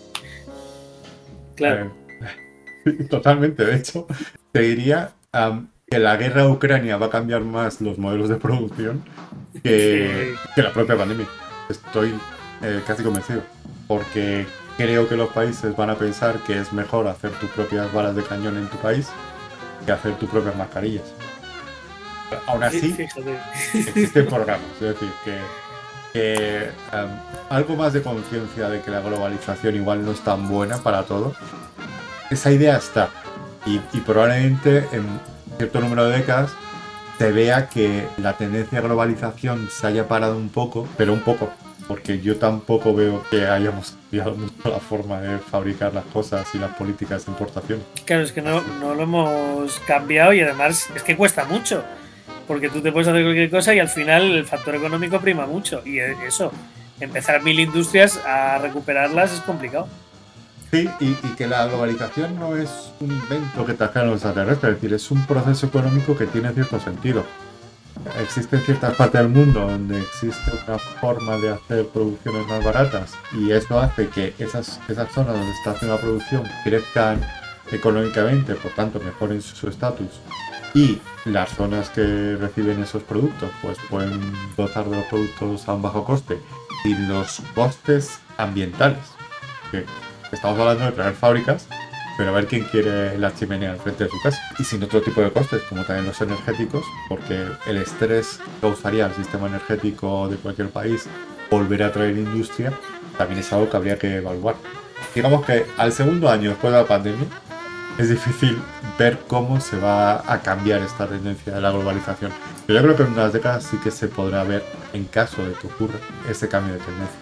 D: Claro.
A: Totalmente, de hecho, te diría que la guerra a Ucrania va a cambiar más los modelos de producción que la propia pandemia. Estoy casi convencido, porque creo que los países van a pensar que es mejor hacer tus propias balas de cañón en tu país que hacer tus propias mascarillas. Aún así, existen programas, es decir, que algo más de conciencia de que la globalización igual no es tan buena para todos. Esa idea está, y probablemente en cierto número de décadas se vea que la tendencia a globalización se haya parado un poco, pero un poco, porque yo tampoco veo que hayamos cambiado mucho la forma de fabricar las cosas y las políticas de importación.
D: Claro, es que no lo hemos cambiado y además es que cuesta mucho, porque tú te puedes hacer cualquier cosa y al final el factor económico prima mucho, y eso, empezar 1000 industrias a recuperarlas es complicado.
A: Sí, y que la globalización no es un invento que trajeron los extraterrestres, es decir, es un proceso económico que tiene cierto sentido. Existen ciertas partes del mundo donde existe una forma de hacer producciones más baratas y eso hace que esas zonas donde está haciendo la producción crezcan económicamente, por tanto mejoren su estatus, y las zonas que reciben esos productos pues pueden gozar de los productos a un bajo coste y los costes ambientales, que estamos hablando de traer fábricas, pero a ver quién quiere la chimenea al frente de su casa. Y sin otro tipo de costes, como también los energéticos, porque el estrés que causaría al sistema energético de cualquier país volver a traer industria, también es algo que habría que evaluar. Digamos que al segundo año después de la pandemia, es difícil ver cómo se va a cambiar esta tendencia de la globalización. Pero yo creo que en unas décadas sí que se podrá ver, en caso de que ocurra, ese cambio de tendencia.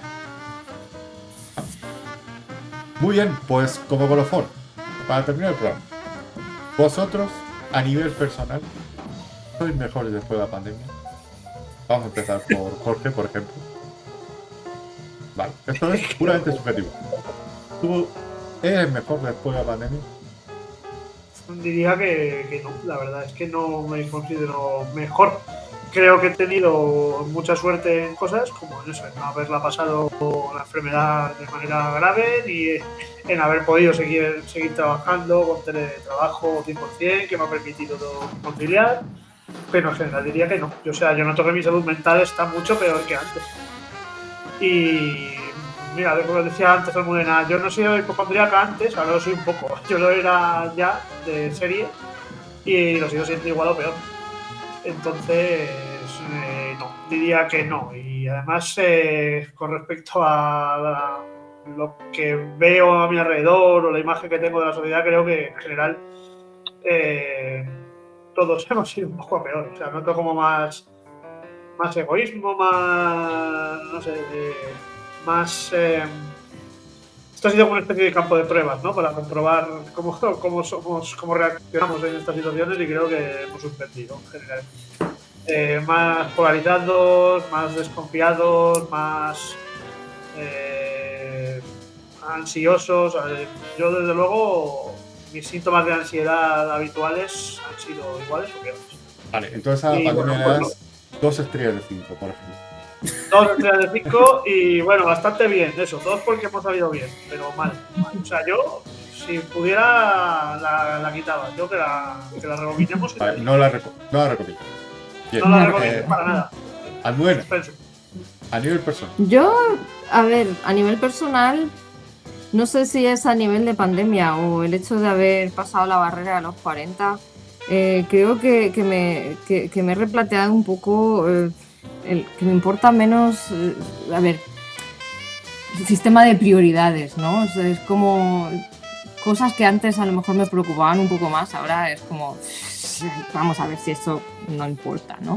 A: Muy bien, pues como colofón, para terminar el programa, vosotros, a nivel personal, sois mejores después de la pandemia. Vamos a empezar por Jorge, por ejemplo. Vale, esto es puramente subjetivo. ¿Tú eres mejor después de la pandemia?
B: Diría que no, la verdad es que no me considero mejor. Creo que he tenido mucha suerte en cosas, como en eso, en no haberla pasado la enfermedad de manera grave, ni en haber podido seguir trabajando con teletrabajo 100%, que me ha permitido conciliar, pero en general diría que no. O sea, yo noto que mi salud mental está mucho peor que antes. Y mira, como decía antes Almudena, yo no soy hipocondríaca antes, ahora lo soy un poco. Yo lo era ya de serie y lo sigo siendo igual o peor. Entonces, no, diría que no. Y además, con respecto a lo que veo a mi alrededor o la imagen que tengo de la sociedad, creo que en general todos hemos ido un poco a peor. O sea, noto como más egoísmo, más, no sé, más... esto ha sido como una especie de campo de pruebas, ¿no? Para comprobar cómo reaccionamos en estas situaciones, y creo que hemos suspendido en general. Más polarizados, más desconfiados, más ansiosos. Yo, desde luego, mis síntomas de ansiedad habituales han sido iguales o peores.
A: Vale, entonces a la pandemia le das 2 estrellas de 5, por ejemplo.
B: 2 estrellas de 5 y bueno, bastante bien, eso, 2 porque hemos salido bien, pero mal. O sea, yo, si pudiera, la quitaba. Yo que la rebobinemos.
A: Vale, no la recomiendo. Bien.
B: No la recomiendo para nada.
A: Almudena, a nivel personal.
C: Yo, a ver, a nivel personal, no sé si es a nivel de pandemia o el hecho de haber pasado la barrera de los 40. Creo que me he replanteado un poco que me importa menos, a ver, el sistema de prioridades, ¿no? O sea, es como cosas que antes a lo mejor me preocupaban un poco más, ahora es como, vamos a ver si eso no importa, ¿no?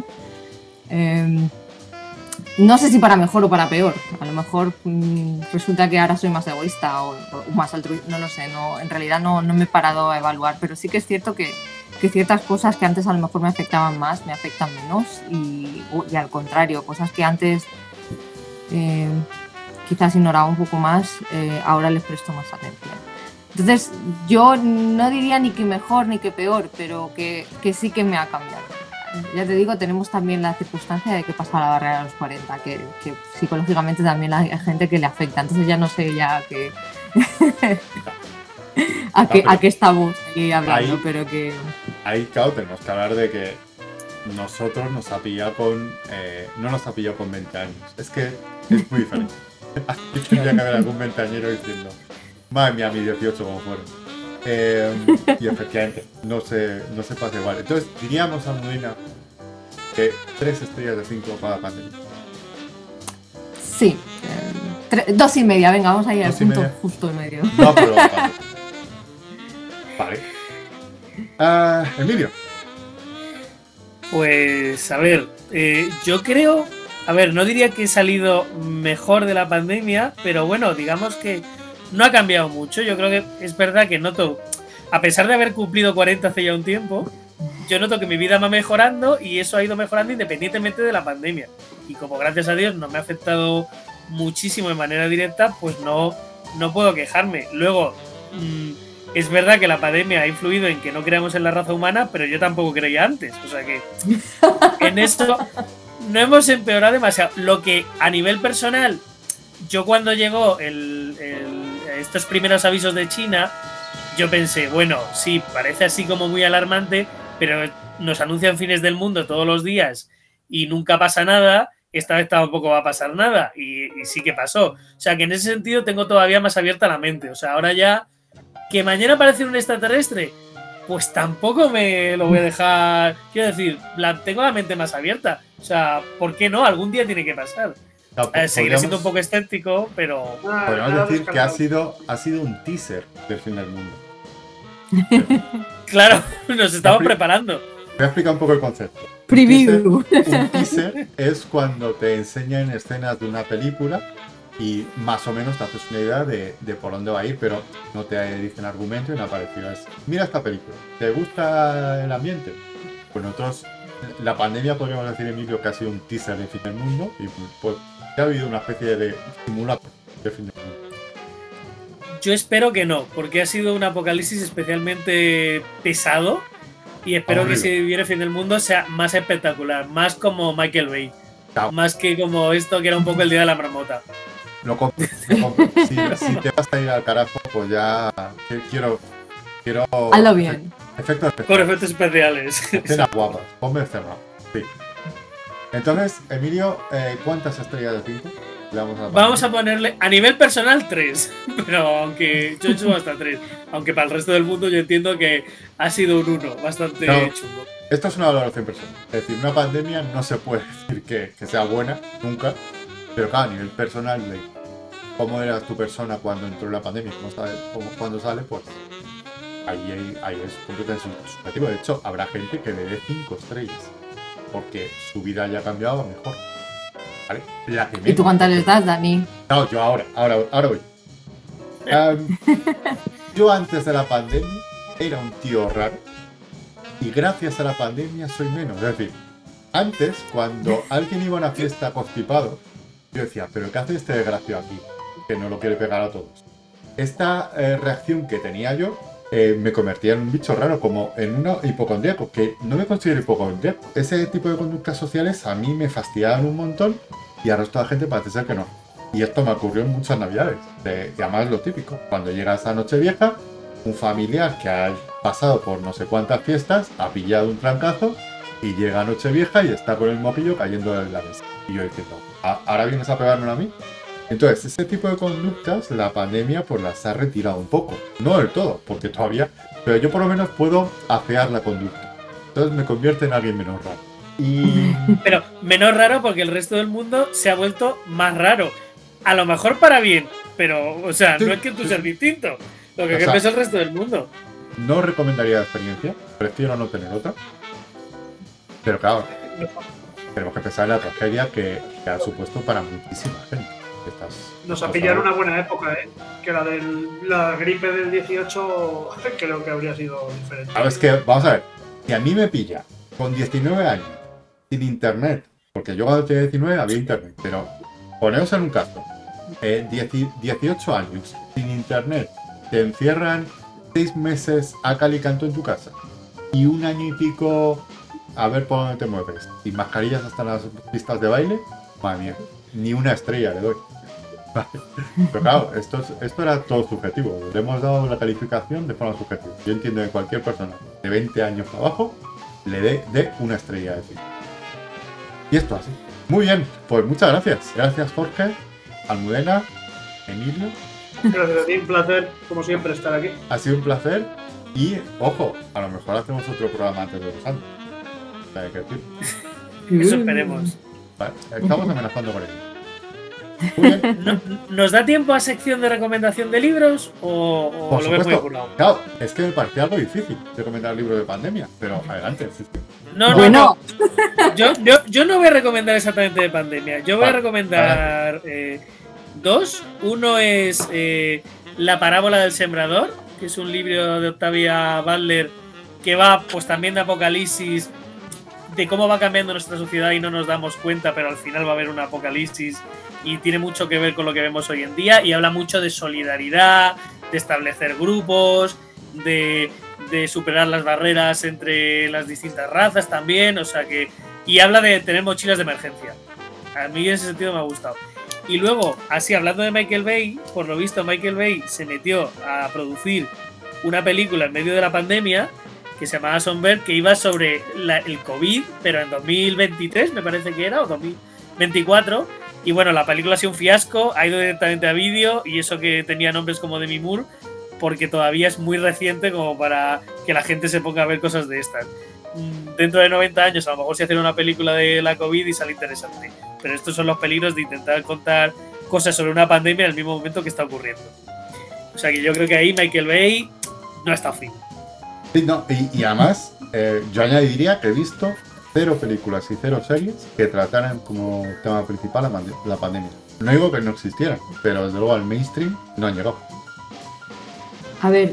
C: No sé si para mejor o para peor. A lo mejor resulta que ahora soy más egoísta o más altruista, no lo sé. No, en realidad no me he parado a evaluar, pero sí que es cierto que ciertas cosas que antes a lo mejor me afectaban más, me afectan menos, y al contrario, cosas que antes quizás ignoraba un poco más, ahora les presto más atención. Entonces, yo no diría ni que mejor ni que peor, pero que sí que me ha cambiado. Ya te digo, tenemos también la circunstancia de que pasa la barrera a los 40, que psicológicamente también hay gente que le afecta. Entonces ya no sé ya que a qué estamos aquí hablando,
A: ahí,
C: pero que...
A: Ahí, claro, tenemos que hablar de que nosotros nos ha pillado con... no nos ha pillado con 20 años. Es que es muy diferente. Aquí tendría que haber algún veinteañero diciendo, madre mía, mi 18 como fueron. Y efectivamente, no se pasa igual. Entonces, diríamos, Almudena, que 3 estrellas de 5 para la pandemia.
C: Sí, 2,5, venga, vamos a ir al punto
A: 2,5.
C: justo en medio.
A: No, pero vale. Emilio.
D: Pues, a ver, yo creo, a ver, no diría que he salido mejor de la pandemia, pero bueno, digamos que no ha cambiado mucho. Yo creo que es verdad que noto, a pesar de haber cumplido 40 hace ya un tiempo, yo noto que mi vida va mejorando y eso ha ido mejorando independientemente de la pandemia. Y como gracias a Dios no me ha afectado muchísimo de manera directa, pues no puedo quejarme. Luego, es verdad que la pandemia ha influido en que no creamos en la raza humana, pero yo tampoco creía antes. O sea que en esto no hemos empeorado demasiado. Lo que a nivel personal, yo cuando llegó estos primeros avisos de China, yo pensé, bueno, sí, parece así como muy alarmante, pero nos anuncian fines del mundo todos los días y nunca pasa nada. Esta vez tampoco va a pasar nada y sí que pasó. O sea que en ese sentido tengo todavía más abierta la mente. O sea, ahora ya que mañana aparece un extraterrestre, pues tampoco me lo voy a dejar. Quiero decir, tengo la mente más abierta. O sea, ¿por qué no? Algún día tiene que pasar.
A: No,
D: Seguiré siendo un poco escéptico, pero...
A: Podríamos decir que ha sido un teaser del fin del mundo.
D: Claro, nos estamos preparando.
A: Voy a explicar un poco el concepto.
C: Preview.
A: Un teaser es cuando te enseñan escenas de una película y más o menos te haces una idea de por dónde va a ir, pero no te dicen argumento y no apareció. Mira esta película, ¿te gusta el ambiente? Pues nosotros, la pandemia podríamos decir, Emilio, que ha sido un teaser del fin del mundo y pues ya ha habido una especie de simulacro de fin del mundo.
D: Yo espero que no, porque ha sido un apocalipsis especialmente pesado y espero que si viene el fin del mundo sea más espectacular, más como Michael Bay, más que como esto que era un poco el día de la marmota.
A: Lo compro. Si te vas a ir al carajo, pues ya quiero
C: hazlo bien.
A: Efectos especiales.
D: Con efectos especiales.
A: Escenas guapas. Ponme cerrado. Sí. Entonces, Emilio, ¿cuántas estrellas de 5?
D: Vamos a ponerle a nivel personal 3, pero aunque yo he hecho hasta 3, aunque para el resto del mundo yo entiendo que ha sido un 1, bastante chungo.
A: Esto es una valoración personal. Es decir, una pandemia no se puede decir que sea buena, nunca, pero claro, a nivel personal, de cómo eras tu persona cuando entró la pandemia, cuando sale, pues ahí es completamente subjetivo. De hecho, habrá gente que le dé 5 estrellas, porque su vida haya cambiado a mejor. ¿Vale?
C: ¿Y tú cuántas les das, Dani?
A: No, yo ahora voy. Yo antes de la pandemia era un tío raro y gracias a la pandemia soy menos. Es decir, antes, cuando alguien iba a una fiesta constipado, yo decía, ¿pero qué hace este desgraciado aquí? Que no lo quiere pegar a todos. Esta reacción que tenía yo me convertía en un bicho raro, como en un hipocondríaco, que no me considero hipocondríaco. Ese tipo de conductas sociales a mí me fastidiaban un montón y al resto de la gente parece ser que no. Y esto me ocurrió en muchas navidades, y además lo típico. Cuando llega esa Nochevieja, un familiar que ha pasado por no sé cuántas fiestas ha pillado un trancazo y llega Nochevieja y está con el mojillo cayendo en la mesa. Y yo diciendo, ¿ahora vienes a pegármelo a mí? Entonces, ese tipo de conductas, la pandemia pues las ha retirado un poco. No del todo, porque todavía... Pero yo por lo menos puedo afear la conducta. Entonces me convierte en alguien menos raro.
D: Pero menos raro porque el resto del mundo se ha vuelto más raro. A lo mejor para bien, pero, o sea, no es que tú seas distinto. Lo que cambia es el resto del mundo.
A: No recomendaría la experiencia. Prefiero no tener otra. Pero claro, tenemos que pensar en la tragedia que ha supuesto para muchísima gente.
B: Nos ha pillado una buena época, que la gripe del 18 creo que habría sido diferente.
A: A ver, es que, vamos a ver, si a mí me pilla con 19 años, sin internet, porque yo cuando tenía 19 había internet, pero poneos en un caso, 18 años, sin internet, te encierran 6 meses a cal y canto en tu casa y 1 año y pico a ver por dónde te mueves, sin mascarillas hasta las pistas de baile, madre mía, ni una estrella le doy. Pero claro, esto era todo subjetivo. Le hemos dado la calificación de forma subjetiva. Yo entiendo que cualquier persona de 20 años para abajo le dé una estrella a decir. Y esto así. Muy bien, pues muchas gracias. Gracias Jorge, Almudena, Emilio.
B: Gracias a ti, un placer, como siempre, estar aquí.
A: Ha sido un placer. Y, ojo, a lo mejor hacemos otro programa antes de los Santos. Hay que decir.
D: Eso esperemos.
A: Vale, estamos amenazando con ello. Muy bien.
D: ¿Nos da tiempo a sección de recomendación de libros o
A: Por
D: lo ves muy
A: supuesto.
D: apurado?
A: Claro, es que me parecía algo difícil recomendar libros de pandemia, pero adelante. Sí.
D: No,
C: Bueno.
D: Yo no voy a recomendar exactamente de pandemia. Yo voy a
A: Vale,
D: recomendar dos. Uno es La parábola del sembrador, que es un libro de Octavia Butler que va pues también de apocalipsis, de cómo va cambiando nuestra sociedad y no nos damos cuenta, pero al final va a haber un apocalipsis y tiene mucho que ver con lo que vemos hoy en día y habla mucho de solidaridad, de establecer grupos, de superar las barreras entre las distintas razas también, o sea que... Y habla de tener mochilas de emergencia. A mí en ese sentido me ha gustado. Y luego, así hablando de Michael Bay, por lo visto Michael Bay se metió a producir una película en medio de la pandemia que se llamaba Songbird, que iba sobre el COVID, pero en 2023 me parece que era, o 2024. Y bueno, la película ha sido un fiasco, ha ido directamente a vídeo, y eso que tenía nombres como Demi Moore, porque todavía es muy reciente como para que la gente se ponga a ver cosas de estas. Dentro de 90 años a lo mejor se hace una película de la COVID y sale interesante. Pero estos son los peligros de intentar contar cosas sobre una pandemia en el mismo momento que está ocurriendo. O sea que yo creo que ahí Michael Bay no está fino.
A: Sí, no, y además, yo añadiría que he visto 0 películas y 0 series que trataran como tema principal la pandemia. No digo que no existieran, pero desde luego al mainstream no han llegado.
C: A ver,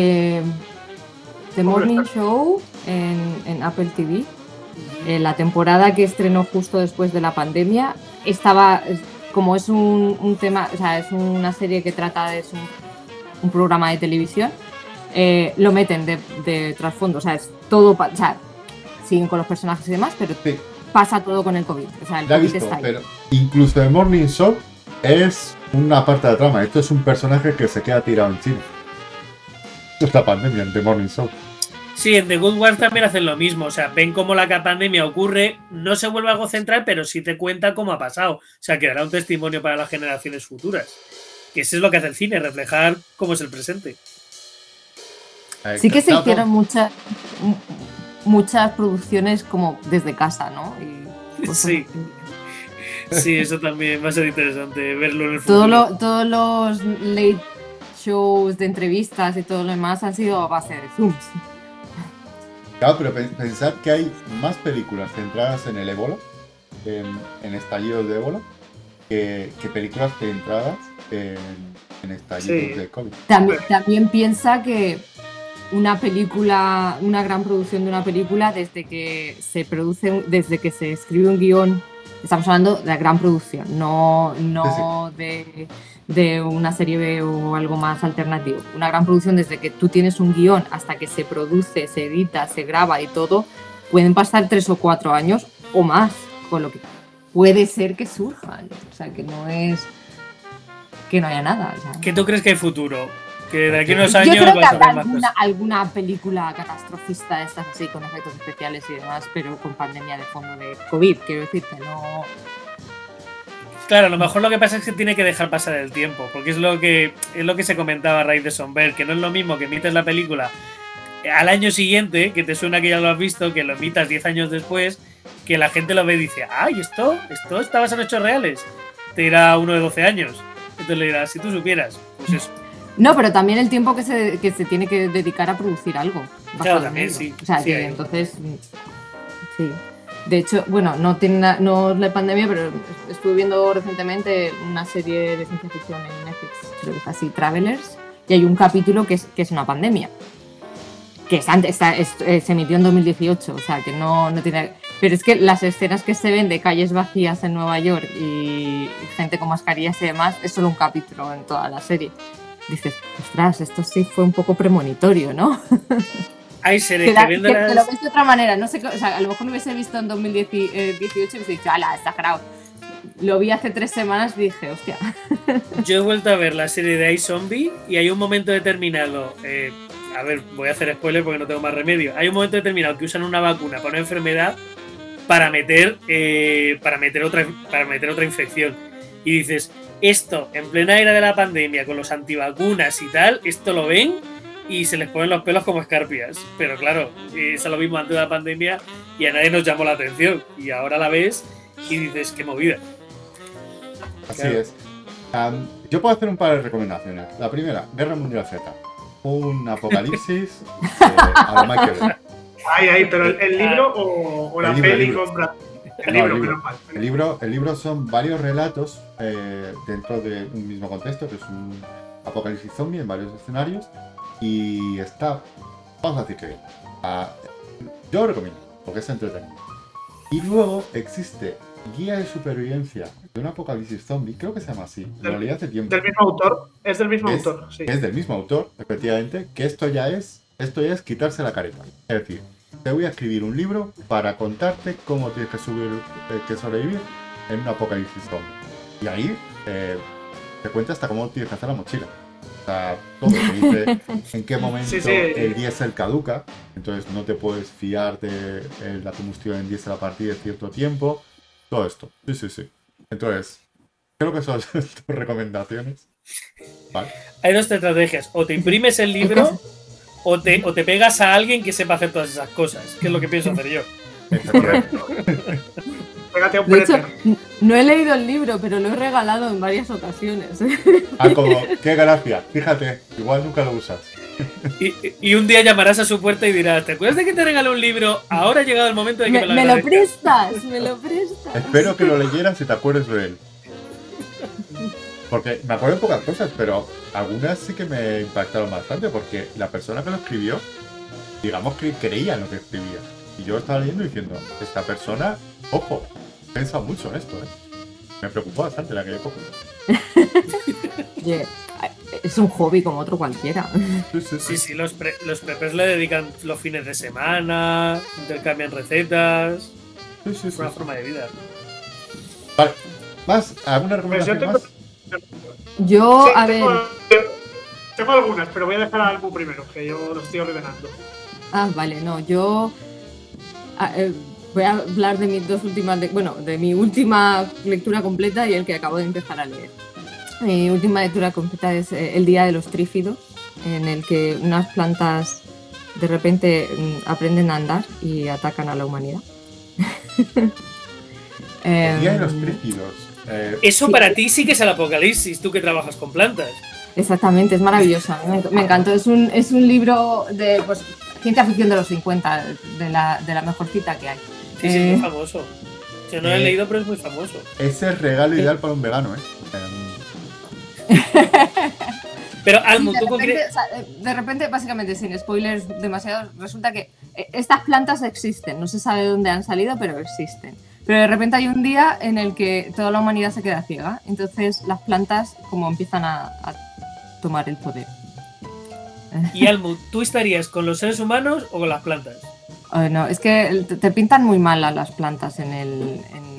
C: The Morning Show en Apple TV, la temporada que estrenó justo después de la pandemia, estaba, como es un tema, o sea, es una serie que trata, es un programa de televisión, lo meten de trasfondo, o sea, es todo, o sea, siguen con los personajes y demás, pero
A: Sí.
C: pasa todo con el COVID, o sea, el
A: Ya he
C: COVID
A: visto,
C: está ahí.
A: pero incluso The Morning Show es una parte de la trama. Esto es un personaje que se queda tirado en China. Esto es la pandemia en The Morning Show.
D: Sí, en The Good Wife también hacen lo mismo. O sea, ven cómo la pandemia ocurre, no se vuelve algo central, pero sí te cuenta cómo ha pasado. O sea, que dará un testimonio para las generaciones futuras. Que eso es lo que hace el cine, reflejar cómo es el presente.
C: Sí que se
A: Claro,
C: hicieron muchas producciones como desde casa, ¿no? Y, pues,
D: Sí. Sí, eso también va a ser interesante verlo en el futuro.
C: todos los late shows de entrevistas y todo lo demás han sido a base de Zooms.
A: Claro, pero pensad que hay más películas centradas en el ébola, en estallidos de ébola, que películas centradas en estallidos de COVID.
C: También piensa que una gran producción de una película, desde que se escribe un guión, estamos hablando de la gran producción, no de una serie B o algo más alternativo. Una gran producción, desde que tú tienes un guión hasta que se produce, se edita, se graba y todo, pueden pasar 3 o 4 años o más, con lo que puede ser que surjan. O sea, que no es que no haya nada. O sea,
D: ¿Qué tú crees que hay futuro? Que de aquí a unos
C: yo
D: años
C: creo que
D: vas a
C: habrá
D: ver más cosas.
C: alguna película catastrofista de estas así, con efectos especiales y demás, pero con pandemia de fondo de COVID, quiero decirte, no...
D: Claro, a lo mejor lo que pasa es que tiene que dejar pasar el tiempo, porque es lo que se comentaba a raíz de Songbird, que no es lo mismo que emites la película al año siguiente, que te suena que ya lo has visto, que lo emitas 10 años después, que la gente lo ve y dice, ¡ay, esto está basado en hechos reales! Te dirá uno de 12 años. Entonces le dirás, si tú supieras, pues eso.
C: No, pero también el tiempo que se tiene que dedicar a producir algo.
D: Claro, también, sí.
C: O sea,
D: Sí,
C: que entonces, sí. De hecho, bueno, no es la pandemia, pero estuve viendo recientemente una serie de ciencia ficción en Netflix, creo que es así, Travelers, y hay un capítulo que es una pandemia, que se emitió en 2018, o sea, que no tiene... Pero es que las escenas que se ven de calles vacías en Nueva York y gente con mascarillas y demás es solo un capítulo en toda la serie. Dices, ostras, esto sí fue un poco premonitorio, ¿no?
D: Hay series que viendo
C: que lo ves de otra manera, no sé, o sea, a lo mejor lo hubiese visto en 2018 y hubiese dicho, ¡hala, exagerado! Lo vi hace 3 semanas y dije, hostia.
D: Yo he vuelto a ver la serie de iZombie y hay un momento determinado, a ver, voy a hacer spoiler porque no tengo más remedio. Hay un momento determinado que usan una vacuna para una enfermedad para meter otra infección. Y dices, esto en plena era de la pandemia, con los antivacunas y tal, esto lo ven y se les ponen los pelos como escarpias. Pero claro, eso lo mismo antes de la pandemia y a nadie nos llamó la atención. Y ahora la ves y dices, qué movida.
A: Así es. Yo puedo hacer un par de recomendaciones. La primera, Guerra Mundial Z. Un apocalipsis a lo Michael Bay.
B: Ay, pero ¿el libro o la peli con Brad?
A: El libro son varios relatos dentro de un mismo contexto, que es un apocalipsis zombie en varios escenarios. Y está, vamos a decir que yo lo recomiendo, porque es entretenido. Y luego existe Guía de Supervivencia de un apocalipsis zombie, creo que se llama así, lo leí hace tiempo.
B: ¿Del mismo autor? Es del mismo autor, sí.
A: Es del mismo autor, efectivamente, que esto ya es quitarse la careta. Es decir, te voy a escribir un libro para contarte cómo tienes que sobrevivir en un apocalipsis zombie. Y ahí te cuenta hasta cómo tienes que hacer la mochila. O sea, todo te dice en qué momento el diésel caduca, entonces no te puedes fiar de la combustión en diésel a partir de cierto tiempo. Todo esto. Sí. Entonces, creo que son tus recomendaciones. Vale.
D: Hay 2 estrategias. O te imprimes el libro o te pegas a alguien que sepa hacer todas esas cosas, que es lo que pienso hacer yo.
B: Pégate a un
C: De hecho,
B: pretero.
C: no he leído el libro, pero lo he regalado en varias ocasiones.
A: Como, qué gracia. Fíjate, igual nunca lo usas.
D: Y un día llamarás a su puerta y dirás, ¿te acuerdas de que te regalé un libro? Ahora ha llegado el momento de que
C: me lo prestas.
A: Espero que lo leyeras y te acuerdes de él. Porque me acuerdo de pocas cosas, pero algunas sí que me impactaron bastante, porque la persona que lo escribió, digamos que creía en lo que escribía. Y yo estaba leyendo diciendo, esta persona, ojo, piensa mucho en esto, Me preocupó bastante la que época.
C: Es un hobby como otro cualquiera.
D: Sí, los preppers le dedican los fines de semana, intercambian recetas. Es una forma de vida.
A: Vale, ¿más? ¿Alguna recomendación más?
C: Yo,
B: sí,
C: a ver...
B: Tengo algunas, pero voy a dejar algo primero, que yo lo estoy ordenando.
C: Vale, no, yo... voy a hablar de mis 2 últimas... de mi última lectura completa y el que acabo de empezar a leer. Mi última lectura completa es El Día de los Trífidos, en el que unas plantas de repente aprenden a andar y atacan a la humanidad.
A: El Día de los Trífidos.
D: Eso
C: sí.
D: para ti sí que es el apocalipsis, tú que trabajas con plantas.
C: Exactamente, es maravilloso. Me encantó. Es un libro de ciencia ficción de los 50, de la mejor cita que hay.
D: Sí, es muy famoso. Yo no lo he leído, pero es muy famoso.
A: Es el regalo ideal para un vegano,
D: Pero Almu, ¿tú
C: crees? De repente, básicamente, sin spoilers demasiados, resulta que estas plantas existen. No se sabe de dónde han salido, pero existen. Pero de repente hay un día en el que toda la humanidad se queda ciega. Entonces las plantas como empiezan a tomar el poder.
D: Y Almu, ¿tú estarías con los seres humanos o con las plantas?
C: No, es que te pintan muy mal a las plantas en el...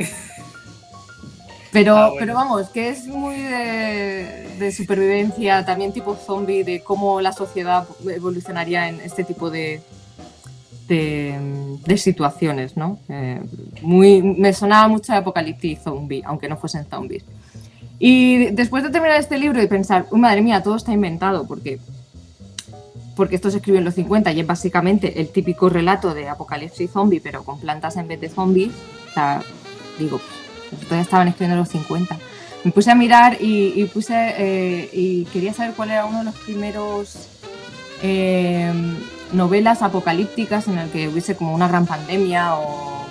C: Pero vamos, que es muy de supervivencia, también tipo zombie, de cómo la sociedad evolucionaría en este tipo de situaciones, ¿no? Me sonaba mucho de Apocalipsis zombie, aunque no fuesen zombies. Y después de terminar este libro y pensar, madre mía, todo está inventado, porque esto se escribió en los 50 y es básicamente el típico relato de apocalipsis zombie, pero con plantas en vez de zombies. O sea, digo, todavía estaban escribiendo en los 50. Me puse a mirar y quería saber cuál era uno de los primeros novelas apocalípticas en el que hubiese como una gran pandemia o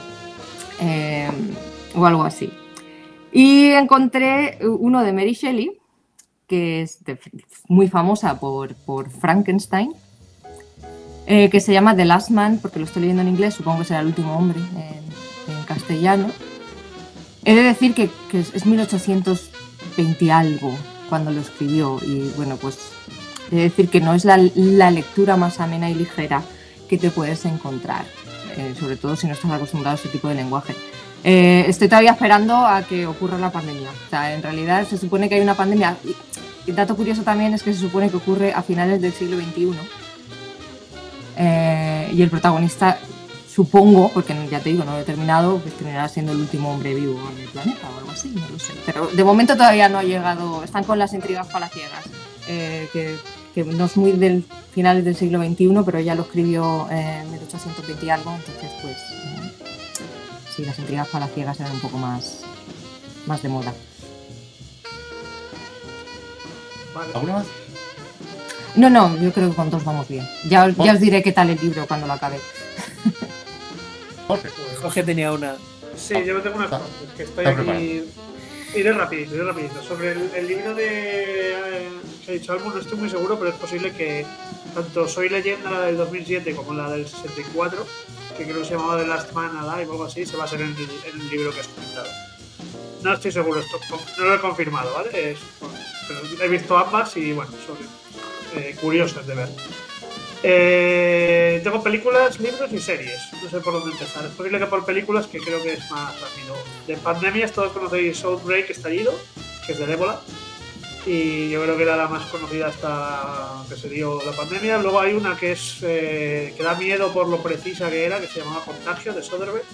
C: algo así. Y encontré uno de Mary Shelley, que es muy famosa por Frankenstein, que se llama The Last Man, porque lo estoy leyendo en inglés, supongo que será El último hombre en castellano. He de decir que es 1820 algo cuando lo escribió y bueno, pues he de decir que no es la lectura más amena y ligera que te puedes encontrar, sobre todo si no estás acostumbrado a este tipo de lenguaje. Estoy todavía esperando a que ocurra la pandemia. O sea, en realidad se supone que hay una pandemia. Y el dato curioso también es que se supone que ocurre a finales del siglo XXI. Y el protagonista, supongo, porque ya te digo, no lo he terminado, pues terminará siendo el último hombre vivo en el planeta o algo así, no lo sé. Pero de momento todavía no ha llegado. Están con las intrigas palaciegas, que no es muy del finales del siglo XXI, pero ya lo escribió en 1820 y algo, entonces pues sí, las intrigas palaciegas eran un poco más de moda.
B: Vale.
A: ¿Alguna más?
C: No, yo creo que con dos vamos bien. Ya os diré qué tal el libro cuando lo acabe.
A: Jorge.
D: Jorge tenía una.
B: Sí, yo tengo unas cosas que estoy
A: está
B: aquí. Iré rapidito. Sobre el libro de que ha dicho Almo, no estoy muy seguro, pero es posible que tanto Soy Leyenda, la del 2007, como la del 64, que creo que se llamaba The Last Man Alive o algo así, se va a ser en el libro que has comentado. No estoy seguro, esto no lo he confirmado, ¿vale? Pero he visto ambas y bueno, son curiosas de ver. Tengo películas, libros y series. No sé por dónde empezar. Es posible que por películas, que creo que es más rápido. De pandemias, todos conocéis Outbreak, Estallido, que es del ébola. Y yo creo que era la más conocida hasta que se dio la pandemia. Luego hay una que es que da miedo por lo precisa que era, que se llamaba Contagio, de Soderbergh.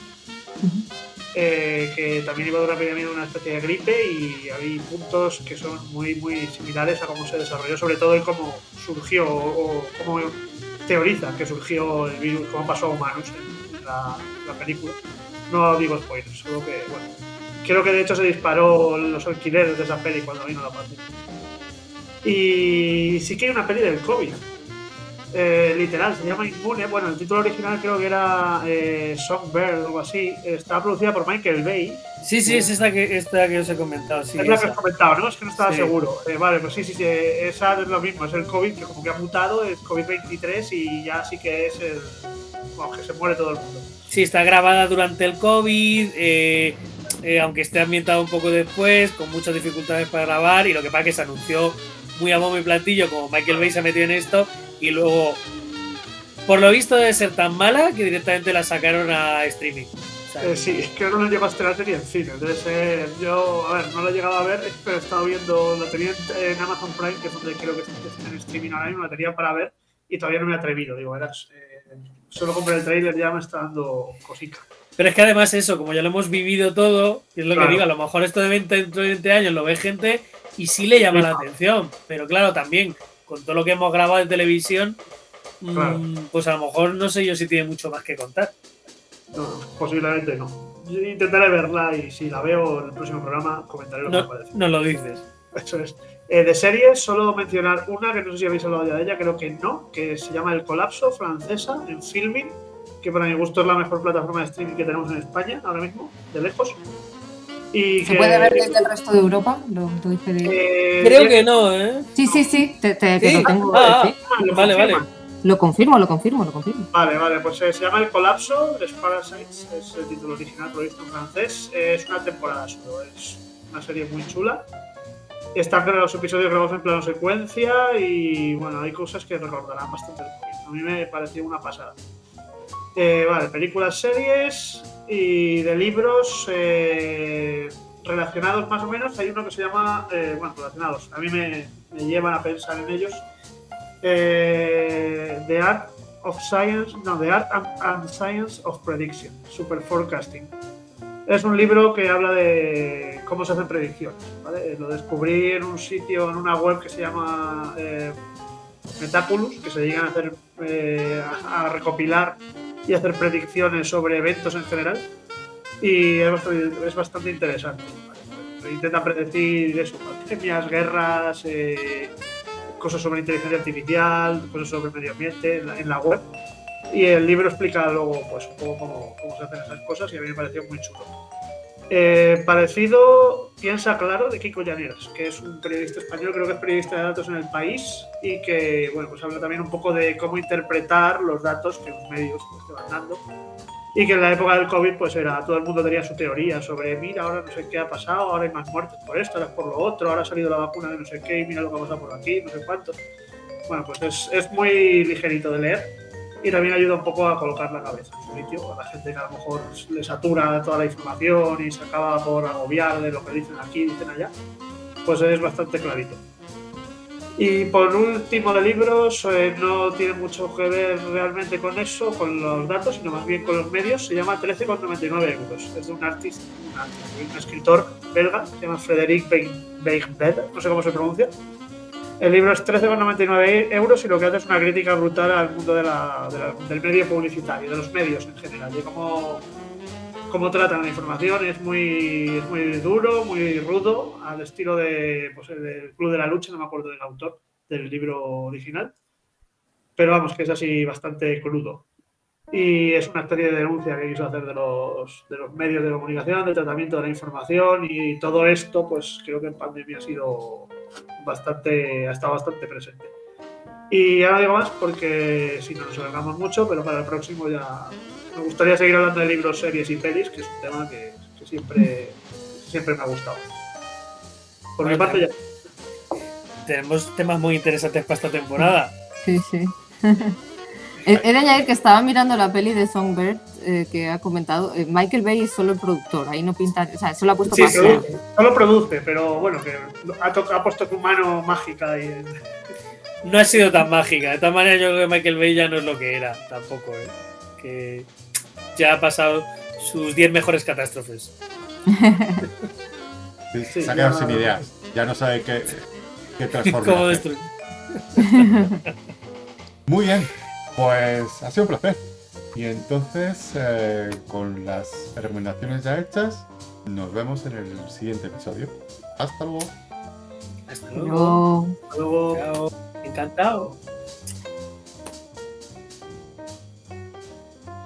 B: Que también iba a durar una especie de gripe y hay puntos que son muy muy similares a cómo se desarrolló, sobre todo en cómo surgió o cómo teoriza que surgió el virus, cómo pasó a humanos en la película. No digo spoilers, solo que bueno, creo que de hecho se disparó los alquileres de esa peli cuando vino la pandemia. Y sí que hay una peli del COVID. Literal, se llama Inmune. Bueno, el título original creo que era Songbird o algo así. Está producida por Michael Bay.
D: Sí, es esta que os he comentado. Sí,
B: es la que os comentaba, ¿no? Es que no estaba seguro. Vale, pues sí, esa es lo mismo. Es el COVID que como que ha mutado, es COVID-23 y ya sí que es el... Bueno, que se muere todo el mundo.
D: Sí, está grabada durante el COVID, aunque esté ambientada un poco después, con muchas dificultades para grabar, y lo que pasa es que se anunció muy a bombo y platillo como Michael Bay se ha metido en esto, y luego, por lo visto, debe ser tan mala que directamente la sacaron a streaming.
B: Sí, es que no lo llego a estrenar ni en cine. Entonces, yo, a ver, no lo he llegado a ver, pero he estado viendo, lo tenía en Amazon Prime, que es donde creo que está en streaming ahora mismo, la tenía para ver y todavía no me he atrevido. Digo, verás, solo compré el trailer, ya me está dando cosica.
D: Pero es que además eso, como ya lo hemos vivido todo, es lo que digo, a lo mejor esto de 20 años lo ve gente y sí le llama la atención. Pero claro, también, con todo lo que hemos grabado en televisión, pues a lo mejor no sé yo si tiene mucho más que contar.
B: No, posiblemente no. Yo intentaré verla y si la veo en el próximo programa comentaré lo que me parece.
D: No lo dices.
B: Eso es. De series, solo mencionar una que no sé si habéis hablado ya de ella, creo que no, que se llama El Colapso, francesa, en Filmin, que para mi gusto es la mejor plataforma de streaming que tenemos en España ahora mismo, de lejos. Y
C: ¿Se puede ver desde el resto de Europa?
D: Creo que no, ¿eh?
C: Sí, te lo tengo.
D: Vale.
C: Lo confirmo.
B: Vale, pues se llama El Colapso, Les Parasites, es el título original, lo he visto en francés. Es una temporada solo, es una serie muy chula. Están los episodios grabados en plano secuencia y bueno, hay cosas que recordarán bastante el COVID. A mí me pareció una pasada. Vale, películas, series y de libros relacionados más o menos. Hay uno que se llama, relacionados, a mí me llevan a pensar en ellos. The Art and Science of Prediction, Super Forecasting. Es un libro que habla de cómo se hacen predicciones, ¿vale? Lo descubrí en un sitio, en una web que se llama Metaculus, que se dedican a hacer a recopilar y hacer predicciones sobre eventos en general, y es bastante interesante, ¿vale? Intenta predecir eso, pandemias, guerras, cosas sobre inteligencia artificial, cosas sobre medio ambiente en la web. Y el libro explica luego pues, un poco cómo se hacen esas cosas y a mí me pareció muy chulo. Parecido, Piensa Claro, de Kiko Llaneras, que es un periodista español, creo que es periodista de datos en El País y que bueno, pues habla también un poco de cómo interpretar los datos que los medios pues, te van dando. Y que en la época del COVID, pues era, todo el mundo tenía su teoría sobre, mira, ahora no sé qué ha pasado, ahora hay más muertes por esto, ahora es por lo otro, ahora ha salido la vacuna de no sé qué, y mira lo que ha pasado por aquí, no sé cuánto. Bueno, pues es muy ligerito de leer y también ayuda un poco a colocar la cabeza en su sitio. A la gente que a lo mejor le satura toda la información y se acaba por agobiar de lo que dicen aquí, dicen allá, pues es bastante clarito. Y por último de libros, no tiene mucho que ver realmente con eso, con los datos, sino más bien con los medios. Se llama 13,99 euros. Es de un artista, un escritor belga, se llama Frédéric Beigbeder, no sé cómo se pronuncia. El libro es 13,99 euros y lo que hace es una crítica brutal al mundo del medio publicitario, de los medios en general, de cómo tratan la información. Es muy duro, muy rudo, al estilo de, pues, del Club de la Lucha, no me acuerdo del autor del libro original, pero vamos, que es así bastante crudo. Y es una especie de denuncia que quiso hacer de los medios de comunicación, del tratamiento de la información, y todo esto, pues creo que en pandemia ha estado bastante presente. Y ahora digo más porque si no nos alargamos mucho, pero para el próximo ya me gustaría seguir hablando de libros, series y pelis, que es un tema que siempre me ha gustado. Por mi parte ya.
D: Tenemos temas muy interesantes para esta temporada.
C: Sí, sí. He de añadir que estaba mirando la peli de Songbird que ha comentado. Michael Bay es solo el productor, ahí no pinta, o sea, solo ha puesto
B: solo produce, pero bueno, que ha puesto tu mano mágica ahí.
D: No ha sido tan mágica. De todas maneras, yo creo que Michael Bay ya no es lo que era, tampoco, que ya ha pasado sus 10 mejores catástrofes.
A: Sí, se ha quedado sin ideas. Ya no sabe qué transformar.
D: ¿Cómo destruir?
A: Muy bien, pues ha sido un placer. Y entonces, con las recomendaciones ya hechas, nos vemos en el siguiente episodio. Hasta luego.
D: Hasta luego.
B: Hasta luego.
D: Chao. Encantado.